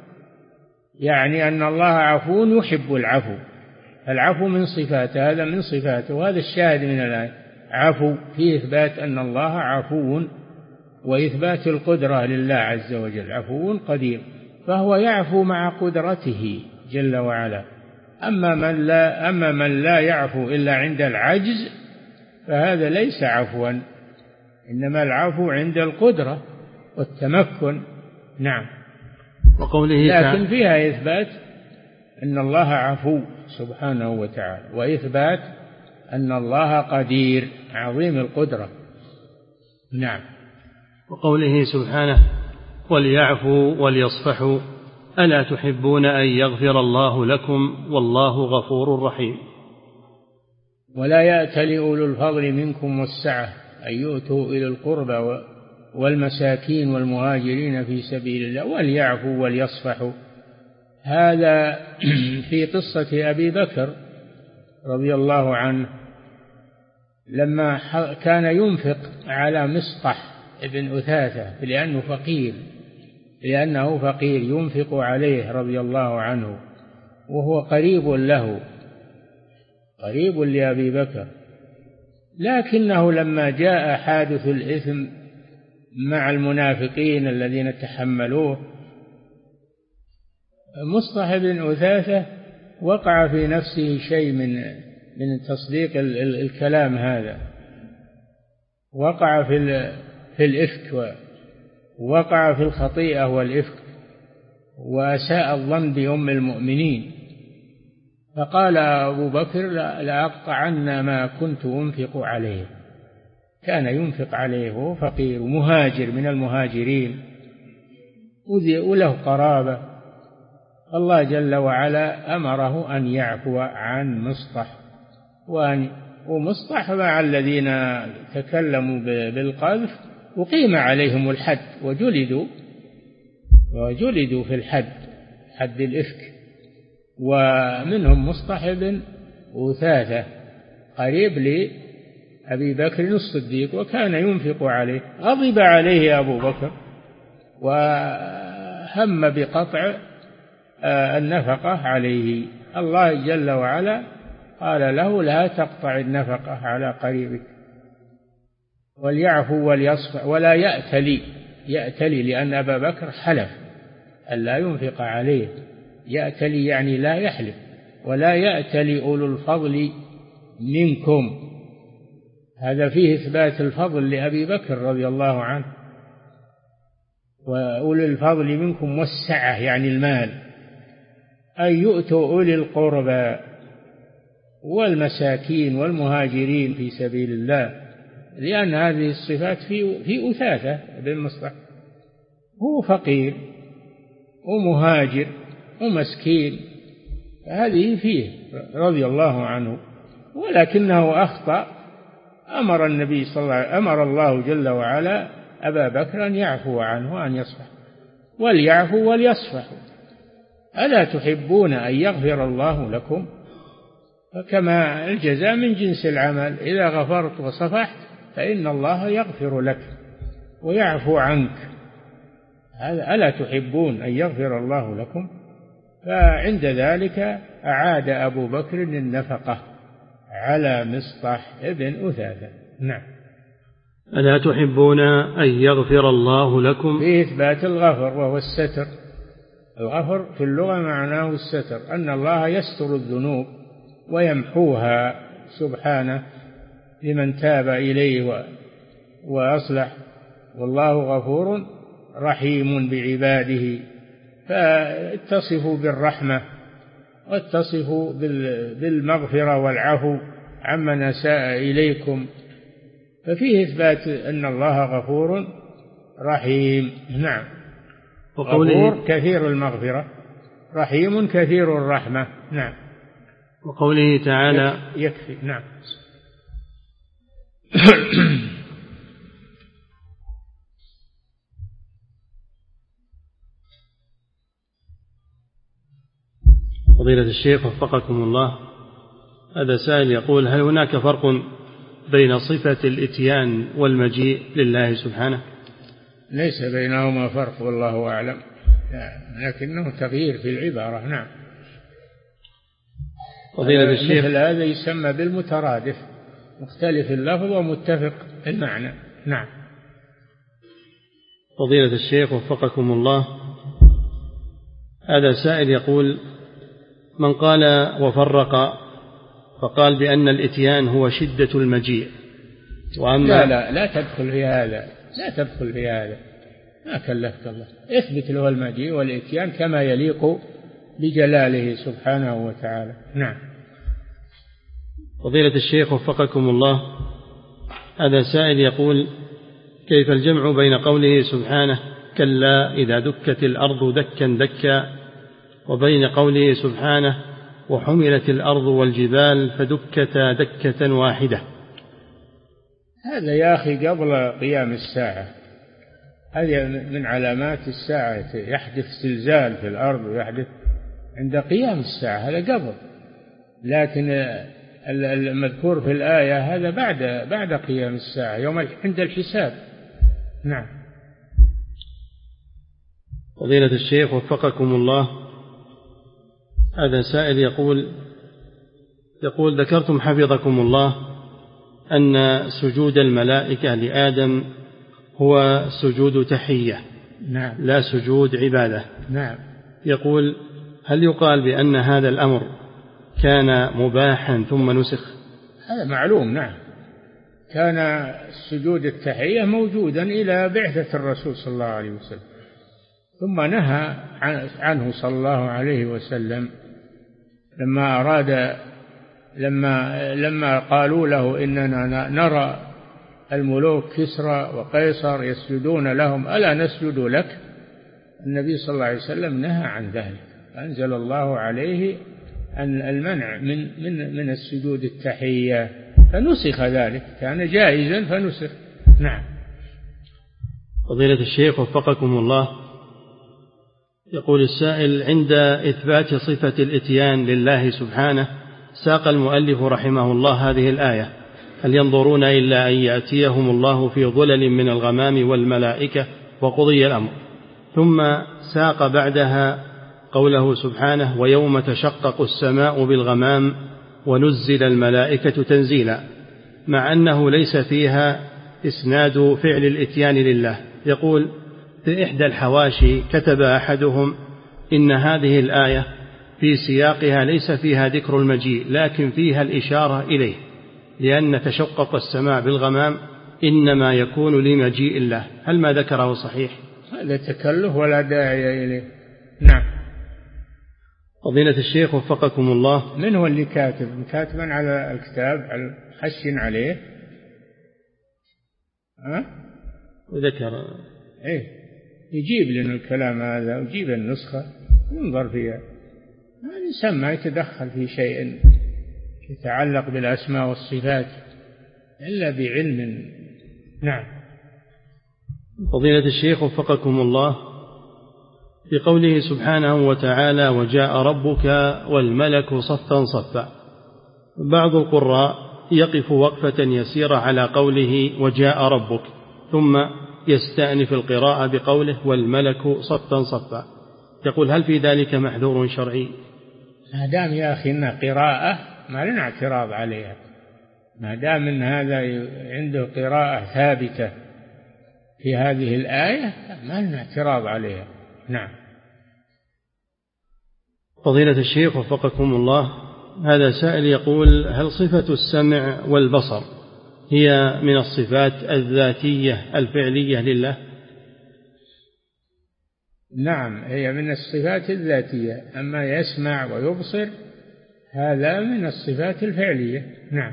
يعني أن الله عفو يحب العفو. العفو من صفاته، هذا من صفاته، وهذا الشاهد من الآية. عفو في إثبات أن الله عفو وإثبات القدرة لله عز وجل. عفو قدير، فهو يعفو مع قدرته جل وعلا. أما من لا, أما من لا يعفو إلا عند العجز فهذا ليس عفوا، إنما العفو عند القدرة والتمكن. نعم. وقوله لكن فيها إثبات أن الله عفو سبحانه وتعالى، وإثبات أن الله قدير عظيم القدرة. نعم. وقوله سبحانه وليعفوا وليصفحوا ألا تحبون أن يغفر الله لكم والله غفور رحيم. ولا يأتل أولو الفضل منكم والسعة أن يؤتوا إلى القربى والمساكين والمهاجرين في سبيل الله وليعفوا وليصفحوا. هذا في قصة أبي بكر رضي الله عنه لما كان ينفق على مصطح ابن أثاثة لأنه فقير لأنه فقير ينفق عليه رضي الله عنه، وهو قريب له قريب لأبي بكر. لكنه لما جاء حادث الإثم مع المنافقين الذين تحملوه، مصطح بن أثاثة وقع في نفسه شيء من من تصديق الكلام هذا. وقع في في الإفك، ووقع في الخطيئة والإفك، وأساء الظن بأم المؤمنين، فقال أبو بكر لأقطعن ما كنت أنفق عليه. كان ينفق عليه وهو فقير ومهاجر من المهاجرين وله قرابة. الله جل وعلا أمره أن يعفو عن مصطح، وأن ومصطح مع الذين تكلموا بالقذف وقيم عليهم الحد وجلدوا وجلدوا في الحد، حد الإفك. ومنهم مصطح بن أثاثة قريب لأبي بكر الصديق وكان ينفق عليه. غضب عليه أبو بكر وهم بقطع النفقة عليه. الله جل وعلا قال له لا تقطع النفقة على قريبك، وليعفو وليصفح ولا يأتلي. يأتلي لأن أبا بكر حلف أن لا ينفق عليه. يأتلي يعني لا يحلف. ولا يأتلي أولو الفضل منكم، هذا فيه إثبات الفضل لأبي بكر رضي الله عنه. وأولي الفضل منكم والسعة يعني المال، أن يؤتوا أولي القربى والمساكين والمهاجرين في سبيل الله، لأن هذه الصفات في في أثاثة بن مصطح، هو فقير ومهاجر ومسكين، هذه فيه رضي الله عنه. ولكنه أخطأ. أمر النبي صلى الله عليه وسلم أمر الله جل وعلا أبا بكر أن يعفو عنه وأن يصفح. وليعفوا وليصفحوا، ألا تحبون أن يغفر الله لكم؟ فكما الجزاء من جنس العمل، إذا غفرت وصفحت فإن الله يغفر لك ويعفو عنك. ألا تحبون أن يغفر الله لكم؟ فعند ذلك أعاد أبو بكر النفقة على مصطح ابن أثاثة. نعم. ألا تحبون أن يغفر الله لكم؟ في إثبات الغفر وهو الستر. الغفر في اللغة معناه الستر، أن الله يستر الذنوب ويمحوها سبحانه لمن تاب إليه وأصلح. والله غفور رحيم بعباده. فاتصفوا بالرحمة واتصفوا بالمغفرة والعفو عمن أساء إليكم، ففيه إثبات أن الله غفور رحيم. نعم. غفور كثير المغفرة، رحيم كثير الرحمة. نعم. وقوله تعالى يكفي. نعم. فضيلة الشيخ وفقكم الله، هذا سائل يقول: هل هناك فرق بين صفة الإتيان والمجيء لله سبحانه؟ ليس بينهما فرق والله أعلم، لكنه تغيير في العبارة. نعم. فضيلة الشيخ، مثل هذا يسمى بالمترادف، مختلف اللفظ ومتفق المعنى. نعم. فضيلة الشيخ وفقكم الله، هذا سائل يقول: من قال وفرق فقال بأن الإتيان هو شدة المجيء، وأما لا لا لا تدخل في هذا، لا تدخل في هذا، ما كلفك الله. اثبت له المجيء والإتيان كما يليق بجلاله سبحانه وتعالى. نعم. فضيلة الشيخ وفقكم الله، هذا سائل يقول: كيف الجمع بين قوله سبحانه كلا إذا دكت الأرض دكا دكا، وبين قوله سبحانه وحملت الأرض والجبال فدكتا دكة واحدة؟ هذا يا أخي قبل قيام الساعة، هذه من علامات الساعة، يحدث زلزال في الأرض ويحدث عند قيام الساعة، هذا قبل. لكن المذكور في الآية هذا بعد بعد قيام الساعة، يوم عند الحساب. نعم. فضيلة الشيخ وفقكم الله، هذا سائل يقول يقول ذكرتم حفظكم الله أن سجود الملائكة لآدم هو سجود تحية، نعم، لا سجود عبادة. نعم. يقول: هل يقال بأن هذا الأمر كان مباحا ثم نسخ؟ هذا معلوم، نعم، كان السجود التحية موجودا إلى بعثة الرسول صلى الله عليه وسلم، ثم نهى عنه صلى الله عليه وسلم لما أراد لما لما قالوا له إننا نرى الملوك كسرى وقيصر يسجدون لهم ألا نسجد لك. النبي صلى الله عليه وسلم نهى عن ذلك، أنزل الله عليه أن المنع من من من السجود التحية، فنسخ ذلك، كان جائزا فنسخ. نعم. فضيلة الشيخ وفقكم الله، يقول السائل: عند إثبات صفة الإتيان لله سبحانه ساق المؤلف رحمه الله هذه الآية: هل ينظرون إلا أن يأتيهم الله في ظلل من الغمام والملائكة وقضي الأمر، ثم ساق بعدها قوله سبحانه: ويوم تشقق السماء بالغمام ونزل الملائكة تنزيلا، مع أنه ليس فيها إسناد فعل الإتيان لله. يقول: في إحدى الحواشي كتب أحدهم إن هذه الآية في سياقها ليس فيها ذكر المجيء، لكن فيها الإشارة إليه، لأن تشقق السماء بالغمام إنما يكون لمجيء الله. هل ما ذكره صحيح؟ هذا تكلف ولا داعي إليه. نعم. فضيلة الشيخ وفقكم الله، من هو اللي كاتب كاتبا على الكتاب حش عليه؟ ها؟ وذكر إيه، يجيب لنا الكلام هذا ويجيب النسخة ينظر فيها. الإنسان ما يتدخل في شيء يتعلق بالأسماء والصفات إلا بعلم. نعم. فضيلة الشيخ وفقكم الله، في قوله سبحانه وتعالى: وجاء ربك والملك صفا صفا، بعض القراء يقف وقفة يسيرة على قوله وجاء ربك، ثم يستأنف القراءة بقوله والملك صفا صفا. يقول: هل في ذلك محذور شرعي؟ ما دام يا أخي إنها قراءة ما لنا اعتراض عليها، ما دام إن هذا عنده قراءة ثابتة في هذه الآية ما لنا اعتراض عليها. نعم. فضيلة الشيخ وفقكم الله، هذا سائل يقول: هل صفة السمع والبصر هي من الصفات الذاتية الفعلية لله؟ نعم، هي من الصفات الذاتية، أما يسمع ويبصر هذا من الصفات الفعلية. نعم.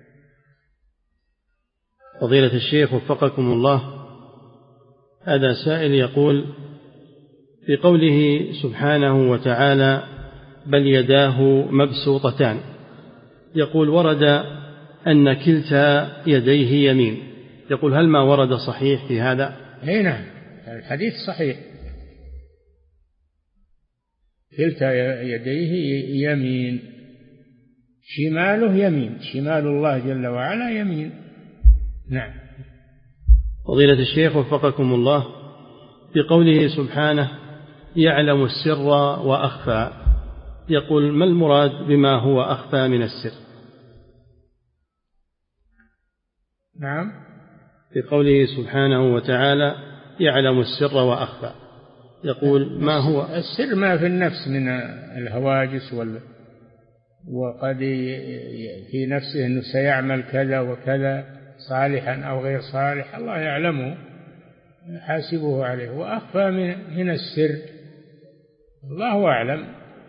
فضيلة الشيخ وفقكم الله، هذا سائل يقول: في قوله سبحانه وتعالى بل يداه مبسوطتان، يقول: ورد أن كلتا يديه يمين، يقول: هل ما ورد صحيح في هذا؟ اي نعم، الحديث صحيح، كلتا يديه يمين، شماله يمين، شمال الله جل وعلا يمين. نعم. فضيلة الشيخ وفقكم الله، في قوله سبحانه يعلم السر وأخفى، يقول: ما المراد بما هو أخفى من السر؟ نعم. في قوله سبحانه وتعالى يعلم السر وأخفى، يقول: ما هو السر؟ ما في النفس من الهواجس وال وقد في نفسه أنه سيعمل كذا وكذا صالحا أو غير صالح، الله يعلمه يحاسبه عليه. وأخفى من السر الله أعلم.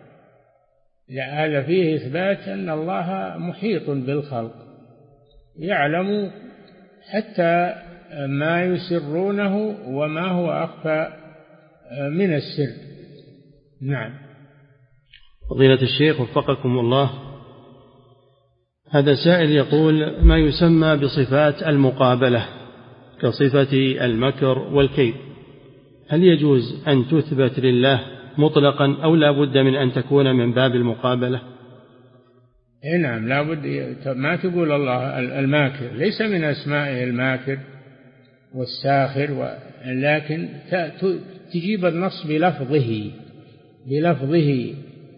هذا فيه إثبات أن الله محيط بالخلق، يعلم حتى ما يسرونه وما هو أخفى من السر. نعم. فضيلة الشيخ وفقكم الله، هذا سائل يقول: ما يسمى بصفات المقابلة كصفة المكر والكيد، هل يجوز أن تثبت لله مطلقا أو لا بد من أن تكون من باب المقابلة؟ نعم، لا بد. ما تقول الله الماكر، ليس من أسمائه الماكر والساخر، لكن تجيب النص بلفظه بلفظه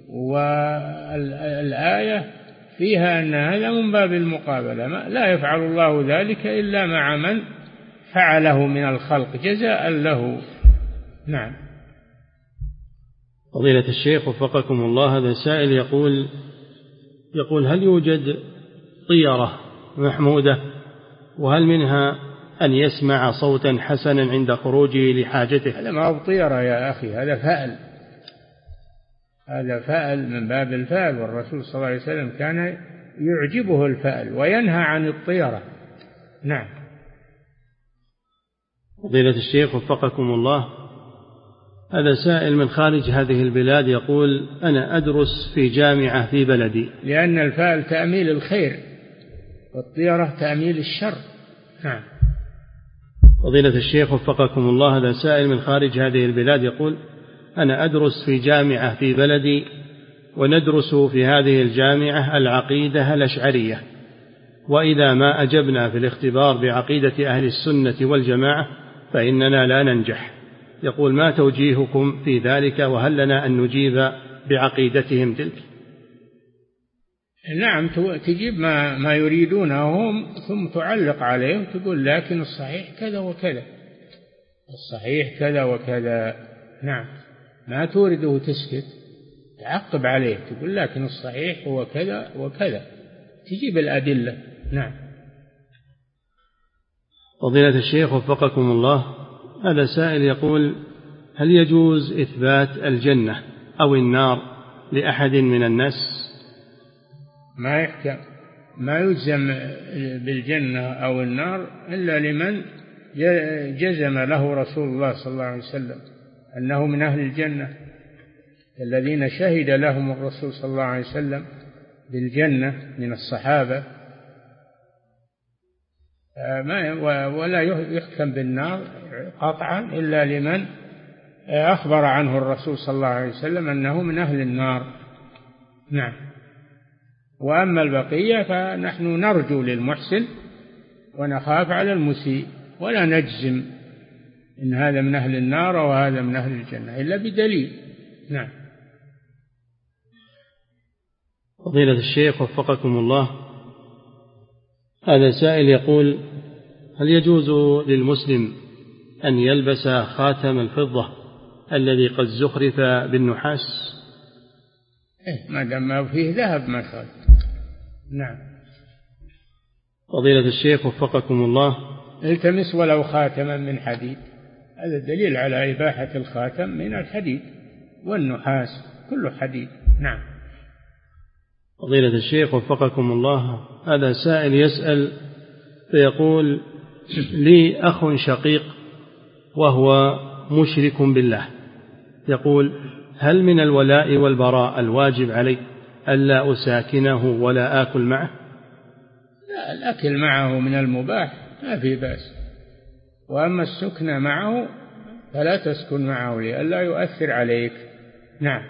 والآية فيها أن هذا من باب المقابلة، لا يفعل الله ذلك إلا مع من فعله من الخلق جزاء له. نعم. فضيلة الشيخ وفقكم الله، هذا سائل يقول: يقول: هل يوجد طيرة محمودة؟ وهل منها أن يسمع صوتا حسنا عند خروجه لحاجته؟ هذا ما هو طيرة يا أخي، هذا فأل، هذا فأل من باب الفأل، والرسول صلى الله عليه وسلم كان يعجبه الفأل وينهى عن الطيرة. نعم. فضيلة الشيخ وفقكم الله، هذا سائل من خارج هذه البلاد يقول: أنا أدرس في جامعة في بلدي. لأن الفأل تأميل الخير والطيرة تأميل الشر. نعم. فضيلة الشيخ وفقكم الله، هذا سائل من خارج هذه البلاد يقول: أنا أدرس في جامعة في بلدي، وندرس في هذه الجامعة العقيدة الأشعرية، وإذا ما أجبنا في الاختبار بعقيدة أهل السنة والجماعة فإننا لا ننجح. يقول: ما توجيهكم في ذلك، وهل لنا أن نجيب بعقيدتهم تلك؟ نعم، تجيب ما, ما يريدونه هم، ثم تعلق عليه وتقول: لكن الصحيح كذا وكذا، الصحيح كذا وكذا. نعم، ما تورده تسكت، تعقب عليه تقول: لكن الصحيح هو كذا وكذا، تجيب الأدلة. نعم. فضيلة الشيخ وفقكم الله، هذا سائل يقول: هل يجوز إثبات الجنة أو النار لأحد من الناس؟ ما يحكم، ما يجزم بالجنة أو النار إلا لمن جزم له رسول الله صلى الله عليه وسلم أنه من أهل الجنة، الذين شهد لهم الرسول صلى الله عليه وسلم بالجنة من الصحابة. ولا يحكم بالنار قطعا إلا لمن أخبر عنه الرسول صلى الله عليه وسلم أنه من أهل النار. نعم. وأما البقية فنحن نرجو للمحسن ونخاف على المسيء، ولا نجزم إن هذا من أهل النار وهذا من أهل الجنة إلا بدليل. نعم. فضيلة الشيخ وفقكم الله، هذا سائل يقول: هل يجوز للمسلم أن يلبس خاتم الفضة الذي قد زخرف بالنحاس؟ إيه، ما دام ما فيه ذهب ما خالف. نعم. فضيلة الشيخ وفقكم الله، التمس ولو خاتما من حديد، هذا دليل على إباحة الخاتم من الحديد والنحاس، كله حديد. نعم. فضيلة الشيخ وفقكم الله، هذا سائل يسأل فيقول: لي أخ شقيق وهو مشرك بالله، يقول: هل من الولاء والبراء الواجب علي ألا أساكنه ولا آكل معه؟ لا، الأكل معه من المباح ما في بأس، وأما السكن معه فلا تسكن معه لئلا يؤثر عليك. نعم.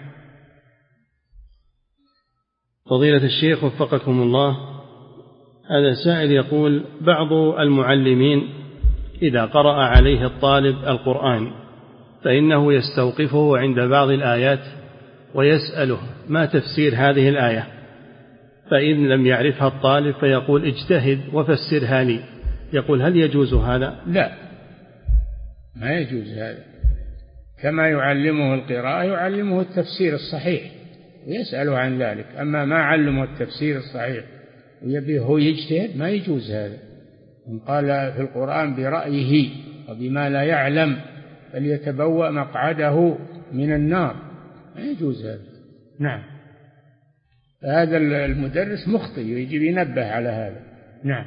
فضيلة الشيخ وفقكم الله، هذا سائل يقول: بعض المعلمين إذا قرأ عليه الطالب القرآن فإنه يستوقفه عند بعض الآيات ويسأله: ما تفسير هذه الآية؟ فإن لم يعرفها الطالب فيقول: اجتهد وفسرها لي. يقول: هل يجوز هذا؟ لا، ما يجوز هذا. كما يعلمه القراءة يعلمه التفسير الصحيح ويسأله عن ذلك، أما ما علمه التفسير الصحيح ويبيه هو يجتهد ما يجوز هذا. من قال في القرآن برأيه وبما لا يعلم فليتبوأ مقعده من النار، ما يجوز هذا. نعم. هذا المدرس مخطئ، يجب ينبه على هذا. نعم.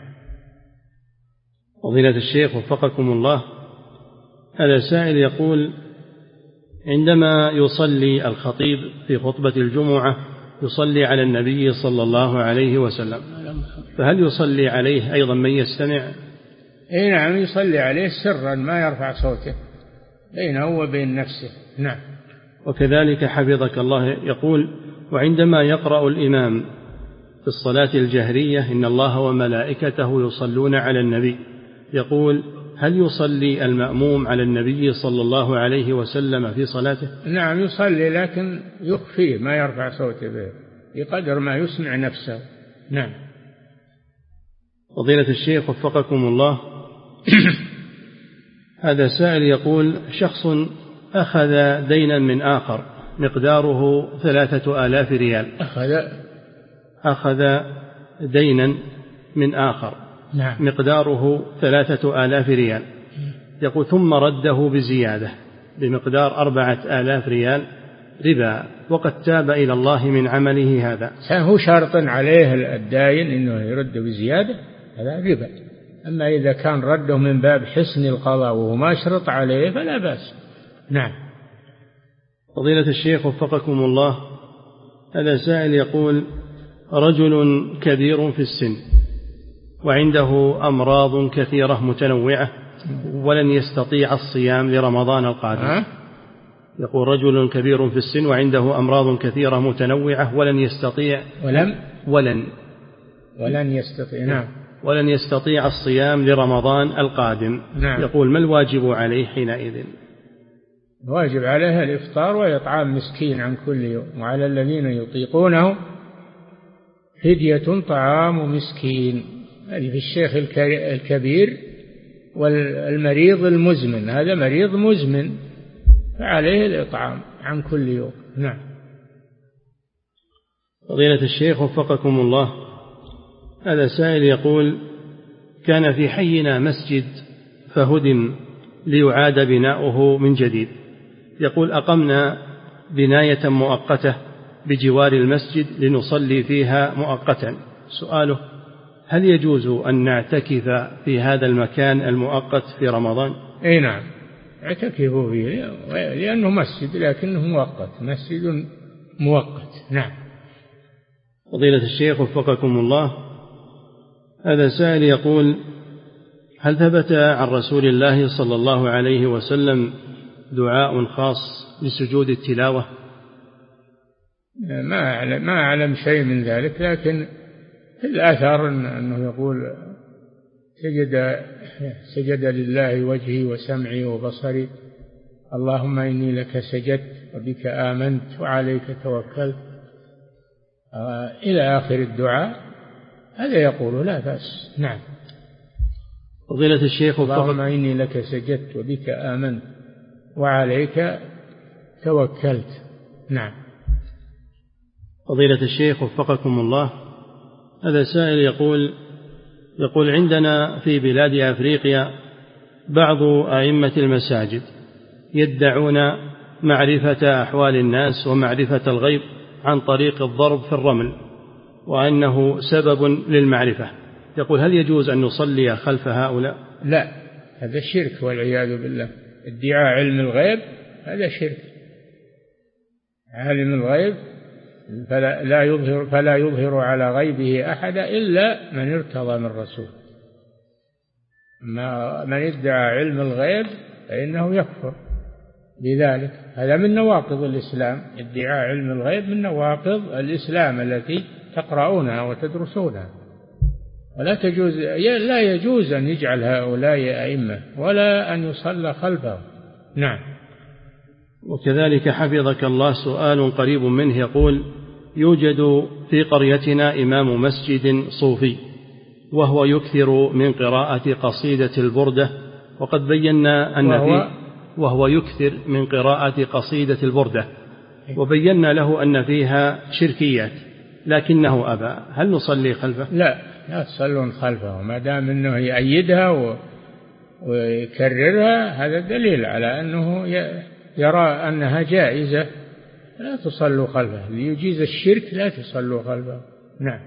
فضيلة الشيخ وفقكم الله، هذا سائل يقول: عندما يصلي الخطيب في خطبة الجمعة يصلي على النبي صلى الله عليه وسلم، فهل يصلي عليه أيضا من يستمع؟ اي نعم، يصلي عليه سرا ما يرفع صوته بينه وبين نفسه. نعم. وكذلك حفظك الله يقول: وعندما يقرأ الإمام في الصلاة الجهرية إن الله وملائكته يصلون على النبي، يقول: هل يصلي المأموم على النبي صلى الله عليه وسلم في صلاته؟ نعم يصلي، لكن يخفيه ما يرفع صوته به بقدر ما يسمع نفسه. نعم. فضيلة الشيخ وفقكم الله، هذا سائل يقول: شخص أخذ دينا من آخر مقداره ثلاثة آلاف ريال، أخذ أخذ دينا من آخر نعم. مقداره ثلاثة آلاف ريال، يقول ثم رده بزيادة بمقدار أربعة آلاف ريال ربا، وقد تاب إلى الله من عمله هذا. هو شرط عليه الداين أنه يرد بزيادة، هذا ربا. أما إذا كان رده من باب حسن القضاء وهو ما شرط عليه فلا بأس. نعم. فضيلة الشيخ وفقكم الله، هذا سائل يقول: رجل كبير في السن وعنده أمراض كثيرة متنوعة ولن يستطيع الصيام لرمضان القادم. يقول: رجل كبير في السن وعنده أمراض كثيرة متنوعة ولن يستطيع ولم ولن ولن يستطيع نعم ولن يستطيع الصيام لرمضان القادم. نعم. يقول: ما الواجب عليه حينئذ؟ الواجب عليه الإفطار وإطعام مسكين عن كل يوم، وعلى الذين يطيقونه فدية طعام مسكين. هذه في الشيخ الكبير والمريض المزمن، هذا مريض مزمن فعليه الإطعام عن كل يوم. نعم. فضيلة الشيخ وفقكم الله، هذا سائل يقول: كان في حينا مسجد فهدم ليعاد بناؤه من جديد. يقول: أقمنا بناية مؤقتة بجوار المسجد لنصلي فيها مؤقتا. سؤاله: هل يجوز أن نعتكف في هذا المكان المؤقت في رمضان؟ أي نعم، اعتكفوا فيه لأنه مسجد لكنه مؤقت، مسجد مؤقت. نعم. فضيلة الشيخ وفقكم الله، هذا سائل يقول: هل ثبت عن رسول الله صلى الله عليه وسلم دعاء خاص لسجود التلاوة؟ ما أعلم, ما أعلم شيء من ذلك، لكن في الآثار أنه يقول: سجد سجد لله وجهي وسمعي وبصري، اللهم إني لك سجدت وبك آمنت وعليك توكلت، آه إلى آخر الدعاء. هذا يقول لا بأس. نعم. فضيلة الشيخ اللهم إني لك سجدت وبك آمنت وعليك توكلت. نعم. فضيلة الشيخ وفقكم الله، هذا سائل يقول يقول عندنا في بلاد أفريقيا بعض أئمة المساجد يدعون معرفة أحوال الناس ومعرفة الغيب عن طريق الضرب في الرمل، وأنه سبب للمعرفة. يقول: هل يجوز أن نصلي خلف هؤلاء؟ لا، هذا شرك والعياذ بالله. ادعاء علم الغيب هذا شرك. عالم الغيب فلا, لا يظهر فلا يظهر على غيبه أحدا إلا من ارتضى من رسول. ما من ادعى علم الغيب فإنه يكفر بذلك. هذا من نواقض الإسلام. ادعاء علم الغيب من نواقض الإسلام التي تقرؤونها وتدرسونها، ولا تجوز لا يجوز أن يجعل هؤلاء أئمة ولا أن يصلى خلفهم. نعم. وكذلك حفظك الله سؤال قريب منه يقول: يوجد في قريتنا إمام مسجد صوفي وهو يكثر من قراءة قصيدة البردة، وقد بينا أن وهو, فيه وهو يكثر من قراءة قصيدة البردة، وبينا له أن فيها شركيات لكنه أبى. هل نصلي خلفه؟ لا، لا تصلون خلفه ما دام أنه يأيدها ويكررها. هذا دليل على أنه يرى أنها جائزة. لا تصلوا خلفه، ليجيز الشرك لا تصلوا خلفه. نعم.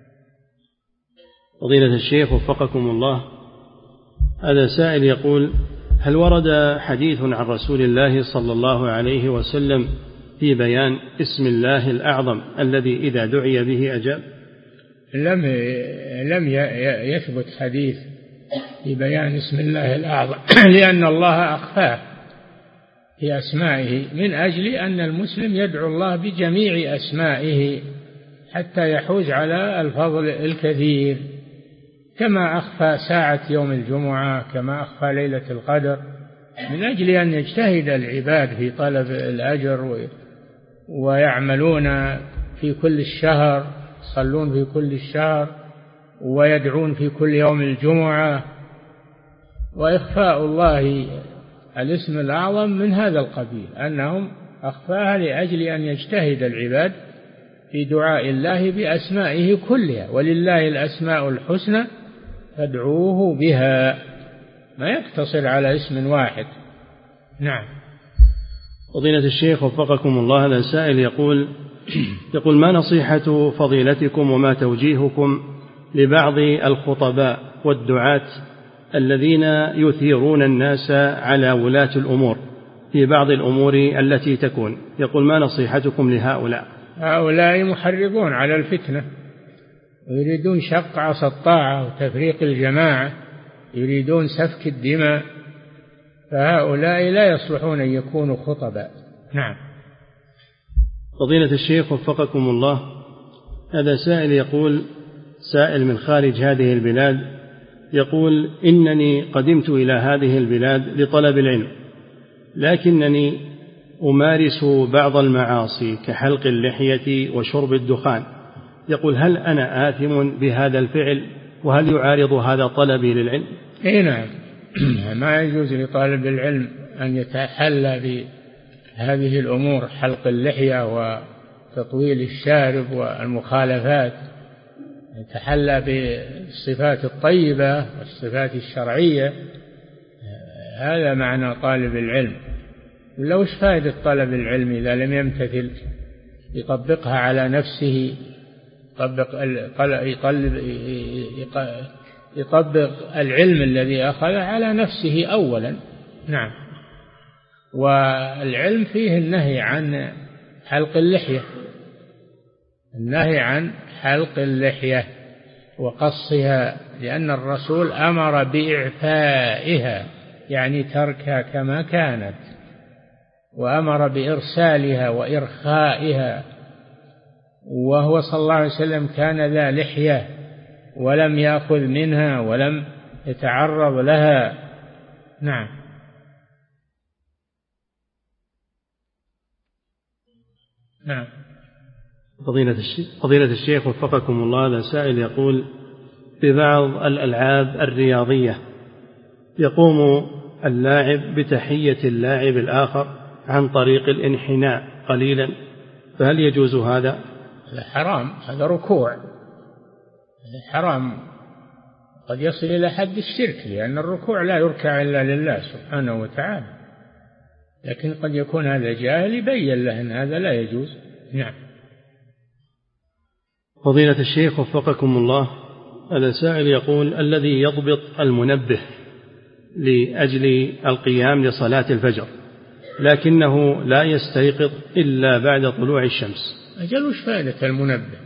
فضيلة الشيخ وفقكم الله، هذا سائل يقول: هل ورد حديث عن رسول الله صلى الله عليه وسلم في بيان اسم الله الأعظم الذي إذا دعي به أجاب؟ لم لم يثبت حديث في بيان اسم الله الأعظم لأن الله أخفاه في أسمائه، من أجل أن المسلم يدعو الله بجميع أسمائه حتى يحوز على الفضل الكثير، كما أخفى ساعة يوم الجمعة، كما أخفى ليلة القدر، من أجل أن يجتهد العباد في طلب الأجر ويعملون في كل الشهر، يصلون في كل الشهر ويدعون في كل يوم الجمعة. وإخفاء الله الاسم الأعظم من هذا القبيل، أنهم أخفاها لأجل أن يجتهد العباد في دعاء الله بأسمائه كلها، ولله الأسماء الحسنى فادعوه بها، ما يقتصر على اسم واحد. نعم. فضيلة الشيخ وفقكم الله، هذا سائل يقول يقول ما نصيحة فضيلتكم وما توجيهكم لبعض الخطباء والدعاة الذين يثيرون الناس على ولاة الأمور في بعض الأمور التي تكون؟ يقول ما نصيحتكم لهؤلاء؟ هؤلاء محرضون على الفتنة ويريدون شق عصا الطاعة وتفريق الجماعة، يريدون سفك الدماء، فهؤلاء لا يصلحون أن يكونوا خطباء. نعم. فضيلة الشيخ وفقكم الله، هذا سائل يقول سائل من خارج هذه البلاد يقول إنني قدمت إلى هذه البلاد لطلب العلم، لكنني أمارس بعض المعاصي كحلق اللحية وشرب الدخان. يقول هل أنا آثم بهذا الفعل، وهل يعارض هذا طلبي للعلم؟ إيه نعم. ما يجوز لطالب العلم أن يتحلى بهذه الأمور، حلق اللحية وتطويل الشارب والمخالفات، يتحلى بالصفات الطيبة والصفات الشرعية. هذا معنى طالب العلم. ولا وش فائدة طلب العلم إذا لم يمتثل يطبقها على نفسه، يطبق يطلب يطبق العلم الذي أخذه على نفسه أولا. نعم. والعلم فيه النهي عن حلق اللحية، النهي عن حلق اللحية وقصها، لأن الرسول أمر بإعفائها يعني تركها كما كانت، وأمر بإرسالها وإرخائها، وهو صلى الله عليه وسلم كان ذا لحية ولم يأخذ منها ولم يتعرض لها. نعم. نعم. فضيلة الشيخ, فضيلة الشيخ وفقكم الله، هذا سائل يقول في بعض الألعاب الرياضية يقوم اللاعب بتحية اللاعب الآخر عن طريق الانحناء قليلا، فهل يجوز هذا؟ حرام، هذا ركوع حرام، قد يصل إلى حد الشرك، لأن الركوع لا يركع إلا لله سبحانه وتعالى، لكن قد يكون هذا جاهل يبين له أن هذا لا يجوز. نعم. فضيلة الشيخ وفقكم الله، هذا سائل يقول الذي يضبط المنبه لأجل القيام لصلاة الفجر لكنه لا يستيقظ إلا بعد طلوع الشمس، أجل وش فائدة المنبه؟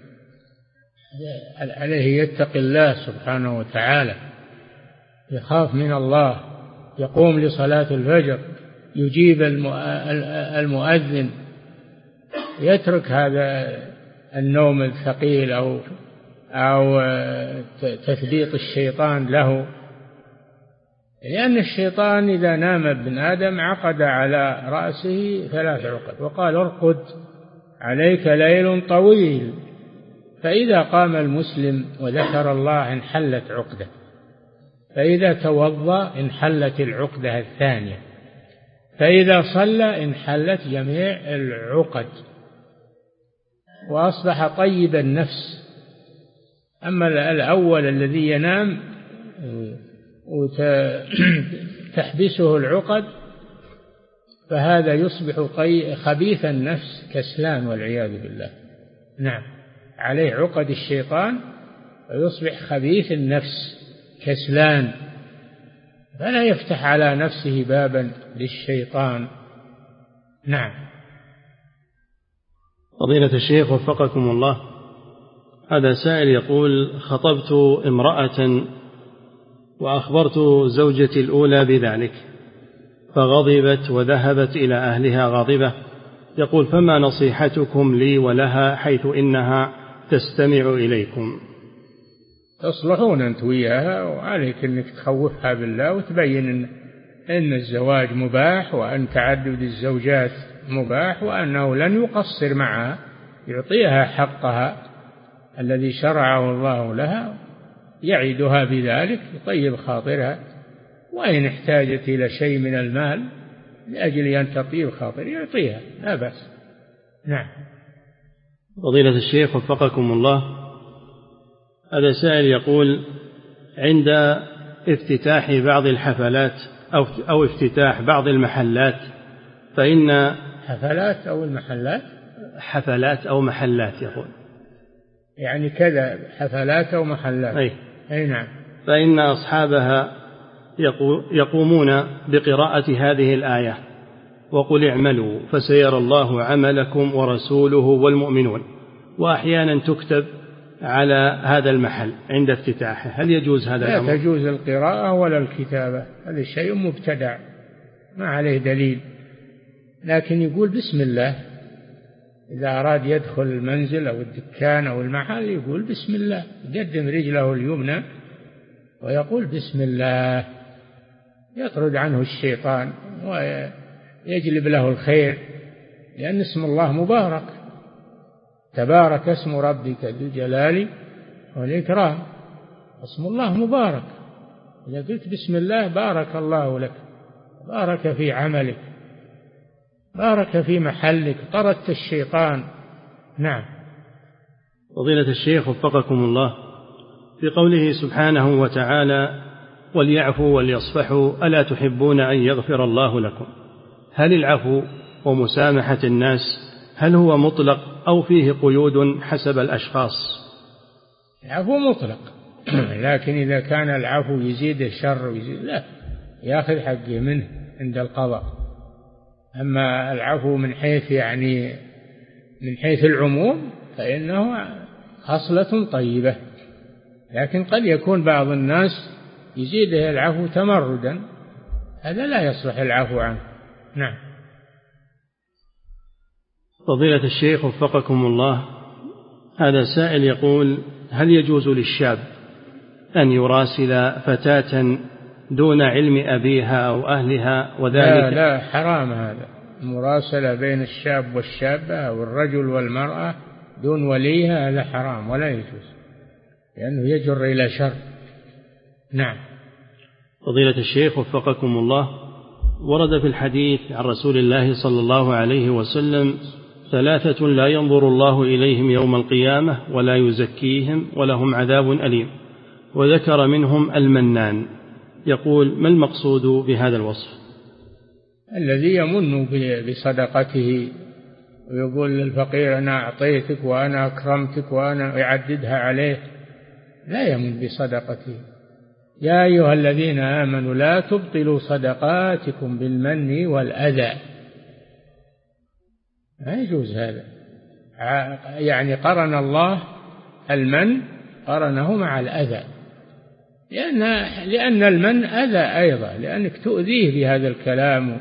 عليه يتقي الله سبحانه وتعالى، يخاف من الله، يقوم لصلاة الفجر، يجيب المؤذن، يترك هذا النوم الثقيل أو أو تثبيط الشيطان له، لأن الشيطان إذا نام ابن آدم عقد على رأسه ثلاث عقد، وقال ارقد عليك ليل طويل، فإذا قام المسلم وذكر الله انحلت عقدة، فإذا توضأ انحلت العقدة الثانية، فإذا صلى انحلت جميع العقد وأصبح طيب النفس. أما الأول الذي ينام وتحبسه العقد فهذا يصبح خبيث النفس كسلان والعياذ بالله. نعم، عليه عقد الشيطان ويصبح خبيث النفس كسلان، فلا يفتح على نفسه بابا للشيطان. نعم. فضيلة الشيخ وفقكم الله، هذا سائل يقول خطبت امرأة وأخبرت زوجتي الأولى بذلك فغضبت وذهبت إلى أهلها غاضبة، يقول فما نصيحتكم لي ولها حيث إنها تستمع إليكم؟ تصلحون أنت وياها، وعليك أنك تخوفها بالله وتبين إن, إن الزواج مباح وأن تعدد الزوجات مباح وأنه لن يقصر معها، يعطيها حقها الذي شرعه الله لها، يعيدها بذلك، يطيب خاطرها، وإن احتاجت إلى شيء من المال لأجل أن تطيب خاطر يعطيها، لا بأس. نعم. فضيلة الشيخ وفقكم الله، هذا سائل يقول: عند افتتاح بعض الحفلات أو أو افتتاح بعض المحلات فإن حفلات أو المحلات حفلات أو محلات يقول يعني كذا حفلات أو محلات أي, أي نعم، فإن أصحابها يقومون بقراءة هذه الآية: وقل اعملوا فسيرى الله عملكم ورسوله والمؤمنون، وأحيانا تكتب على هذا المحل عند افتتاحه، هل يجوز هذا الأمر؟ لا تجوز القراءة ولا الكتابة، هذا شيء مبتدع ما عليه دليل، لكن يقول بسم الله إذا أراد يدخل المنزل أو الدكان أو المحل يقول بسم الله، يقدم رجله اليمنى ويقول بسم الله، يطرد عنه الشيطان ويجلب له الخير، لأن اسم الله مبارك، تبارك اسم ربك ذو الجلال والإكرام، اسم الله مبارك، إذا قلت بسم الله بارك الله لك، بارك في عملك، بارك في محلك، طردت الشيطان. نعم. فضيلة الشيخ وفقكم الله، في قوله سبحانه وتعالى: وليعفوا وليصفحوا ألا تحبون أن يغفر الله لكم، هل العفو ومسامحة الناس هل هو مطلق أو فيه قيود حسب الأشخاص؟ العفو مطلق، لكن إذا كان العفو يزيد الشر ويزيد لا، يأخذ حقه منه عند القضاء. أما العفو من حيث يعني من حيث العموم فإنه خصلة طيبة، لكن قد يكون بعض الناس يزيده العفو تمردا، هذا لا يصلح العفو عنه. نعم. فضيلة الشيخ وفقكم الله، هذا سائل يقول: هل يجوز للشاب أن يراسل فتاة دون علم أبيها أو أهلها وذلك؟ لا لا، حرام هذا، المراسلة بين الشاب والشابة أو الرجل والمرأة دون وليها هذا حرام ولا يجوز، لأنه يجر إلى شر. نعم. فضيلة الشيخ وفقكم الله، ورد في الحديث عن رسول الله صلى الله عليه وسلم: ثلاثة لا ينظر الله إليهم يوم القيامة ولا يزكيهم ولهم عذاب أليم، وذكر منهم المنان، يقول: ما المقصود بهذا الوصف؟ الذي يمن بصدقته ويقول للفقير أنا أعطيتك وأنا أكرمتك وأنا أعددها عليه، لا يمن بصدقته. يا أيها الذين آمنوا لا تبطلوا صدقاتكم بالمن والأذى، لا يجوز هذا. يعني قرن الله المن قرنه مع الأذى، لأن, لأن المن أذى أيضا، لأنك تؤذيه بهذا الكلام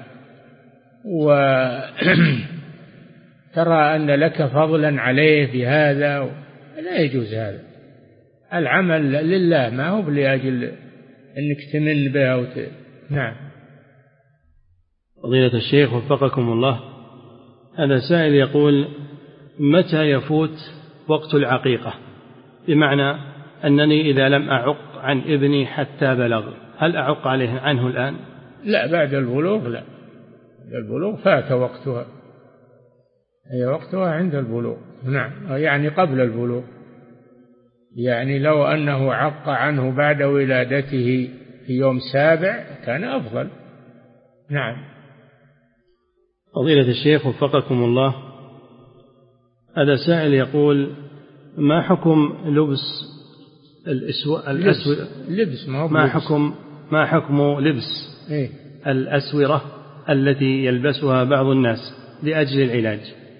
وترى أن لك فضلا عليه بهذا، لا يجوز هذا. العمل لله ما هو لأجل أنك تمن به وت... نعم. فضيلة الشيخ وفقكم الله، هذا سائل يقول: متى يفوت وقت العقيقة؟ بمعنى أنني إذا لم أعق عن ابني حتى بلغ، هل أعق عليه عنه الآن؟ لا، بعد البلوغ لا، بعد البلوغ فات وقتها، هي وقتها عند البلوغ. نعم، يعني قبل البلوغ، يعني لو أنه عق عنه بعد ولادته في يوم سابع كان أفضل. نعم. فضيلة الشيخ وفقكم الله، هذا سائل يقول: ما حكم لبس الأسو... الأسو... لبس ما, ما حكم ما حكم لبس إيه؟ الأسورة التي يلبسها بعض الناس لأجل العلاج؟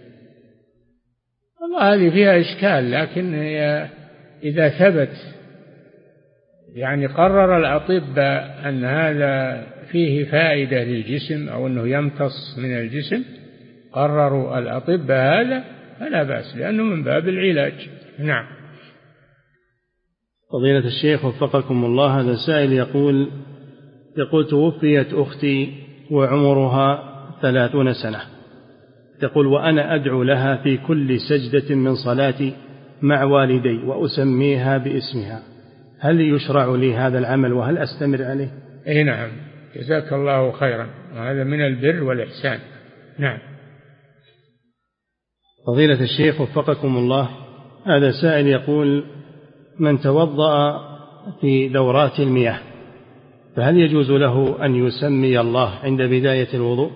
والله هذه فيها إشكال، لكن هي إذا ثبت يعني قرر الأطباء أن هذا فيه فائدة للجسم أو أنه يمتص من الجسم، قرروا الأطباء هذا فلا بأس، لأنه من باب العلاج. نعم. فضيلة الشيخ وفقكم الله، هذا سائل يقول يقول توفيت أختي وعمرها ثلاثون سنة، يقول: وأنا أدعو لها في كل سجدة من صلاتي مع والدي وأسميها باسمها، هل يشرع لي هذا العمل وهل أستمر عليه؟ أي نعم، جزاك الله خيرا، وهذا من البر والإحسان. نعم. فضيلة الشيخ وفقكم الله، هذا سائل يقول: من توضأ في دورات المياه فهل يجوز له أن يسمي الله عند بداية الوضوء؟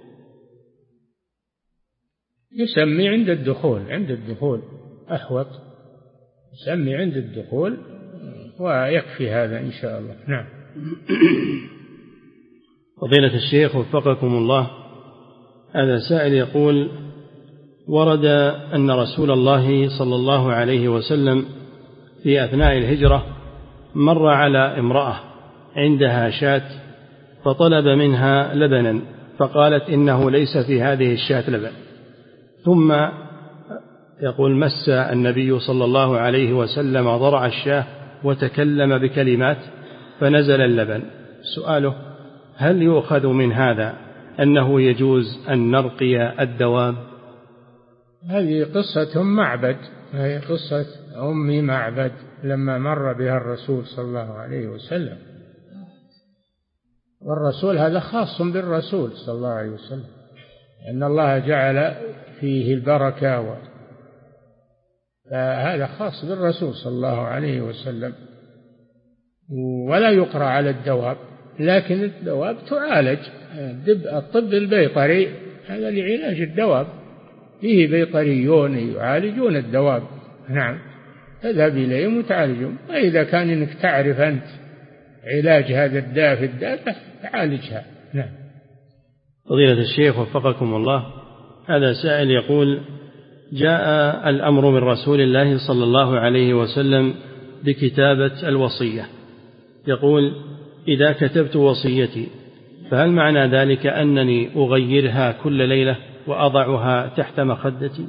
يسمي عند الدخول، عند الدخول أحوط، يسمي عند الدخول ويكفي هذا إن شاء الله. نعم. فضيلة الشيخ وفقكم الله، هذا سائل يقول: ورد أن رسول الله صلى الله عليه وسلم في أثناء الهجرة مر على امرأة عندها شاة فطلب منها لبنا، فقالت إنه ليس في هذه الشاة لبن، ثم يقول مس النبي صلى الله عليه وسلم ضرع الشاة وتكلم بكلمات فنزل اللبن. سؤاله: هل يؤخذ من هذا أنه يجوز أن نرقي الدواب؟ هذه قصة معبد، هذه قصة أم معبد لما مر بها الرسول صلى الله عليه وسلم، والرسول هذا خاص بالرسول صلى الله عليه وسلم، أن الله جعل فيه البركة، فهذا خاص بالرسول صلى الله عليه وسلم، ولا يقرأ على الدواب، لكن الدواب تعالج. الطب البيطري هذا لعلاج الدواب، فيه بيطريون يعالجون الدواب. نعم، تذهب إليهم وتعالجهم، وإذا كان إنك تعرف أنت علاج هذا الداء في الدابة تعالجها. نعم. فضيلة الشيخ وفقكم الله، هذا سائل يقول: جاء الأمر من رسول الله صلى الله عليه وسلم بكتابة الوصية، يقول: إذا كتبت وصيتي فهل معنى ذلك أنني أغيرها كل ليلة وأضعها تحت مخدتي؟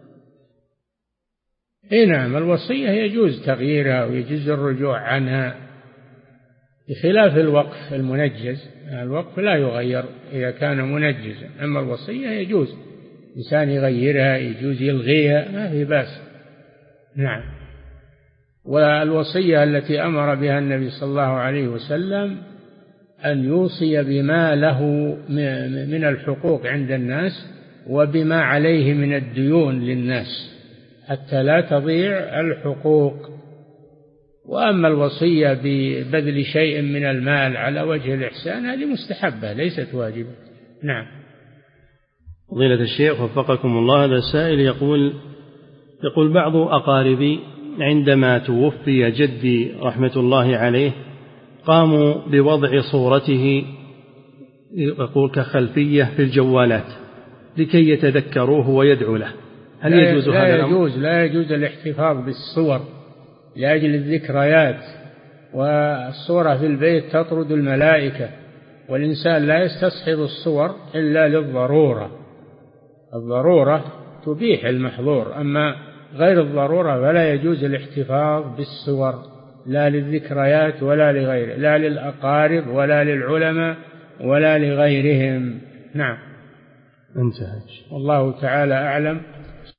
إيه نعم، الوصية يجوز تغييرها ويجوز الرجوع عنها، بخلاف الوقف المنجز. الوقف لا يغير إذا كان منجزا، أما الوصية يجوز إنسان يغيرها، يجوز يلغيها، ما في بأس. نعم. والوصية التي أمر بها النبي صلى الله عليه وسلم أن يوصي بما له من الحقوق عند الناس وبما عليه من الديون للناس حتى لا تضيع الحقوق. وأما الوصية ببذل شيء من المال على وجه الإحسان هذه مستحبة ليست واجبة. نعم. فضيلة الشيخ وفقكم الله، هذا السائل يقول: يقول بعض أقاربي عندما توفي جدي رحمة الله عليه قاموا بوضع صورته يقول كخلفية في الجوالات لكي يتذكروه ويدعوا له، هل يجوز هذا الأمر؟ لا يجوز، لا يجوز الاحتفاظ بالصور لأجل الذكريات، والصورة في البيت تطرد الملائكة، والإنسان لا يستصحب الصور إلا للضرورة، الضرورة تبيح المحظور، أما غير الضرورة فلا يجوز الاحتفاظ بالصور، لا للذكريات ولا لغيره، لا للأقارب ولا للعلماء ولا لغيرهم. نعم. انتهى. والله تعالى أعلم.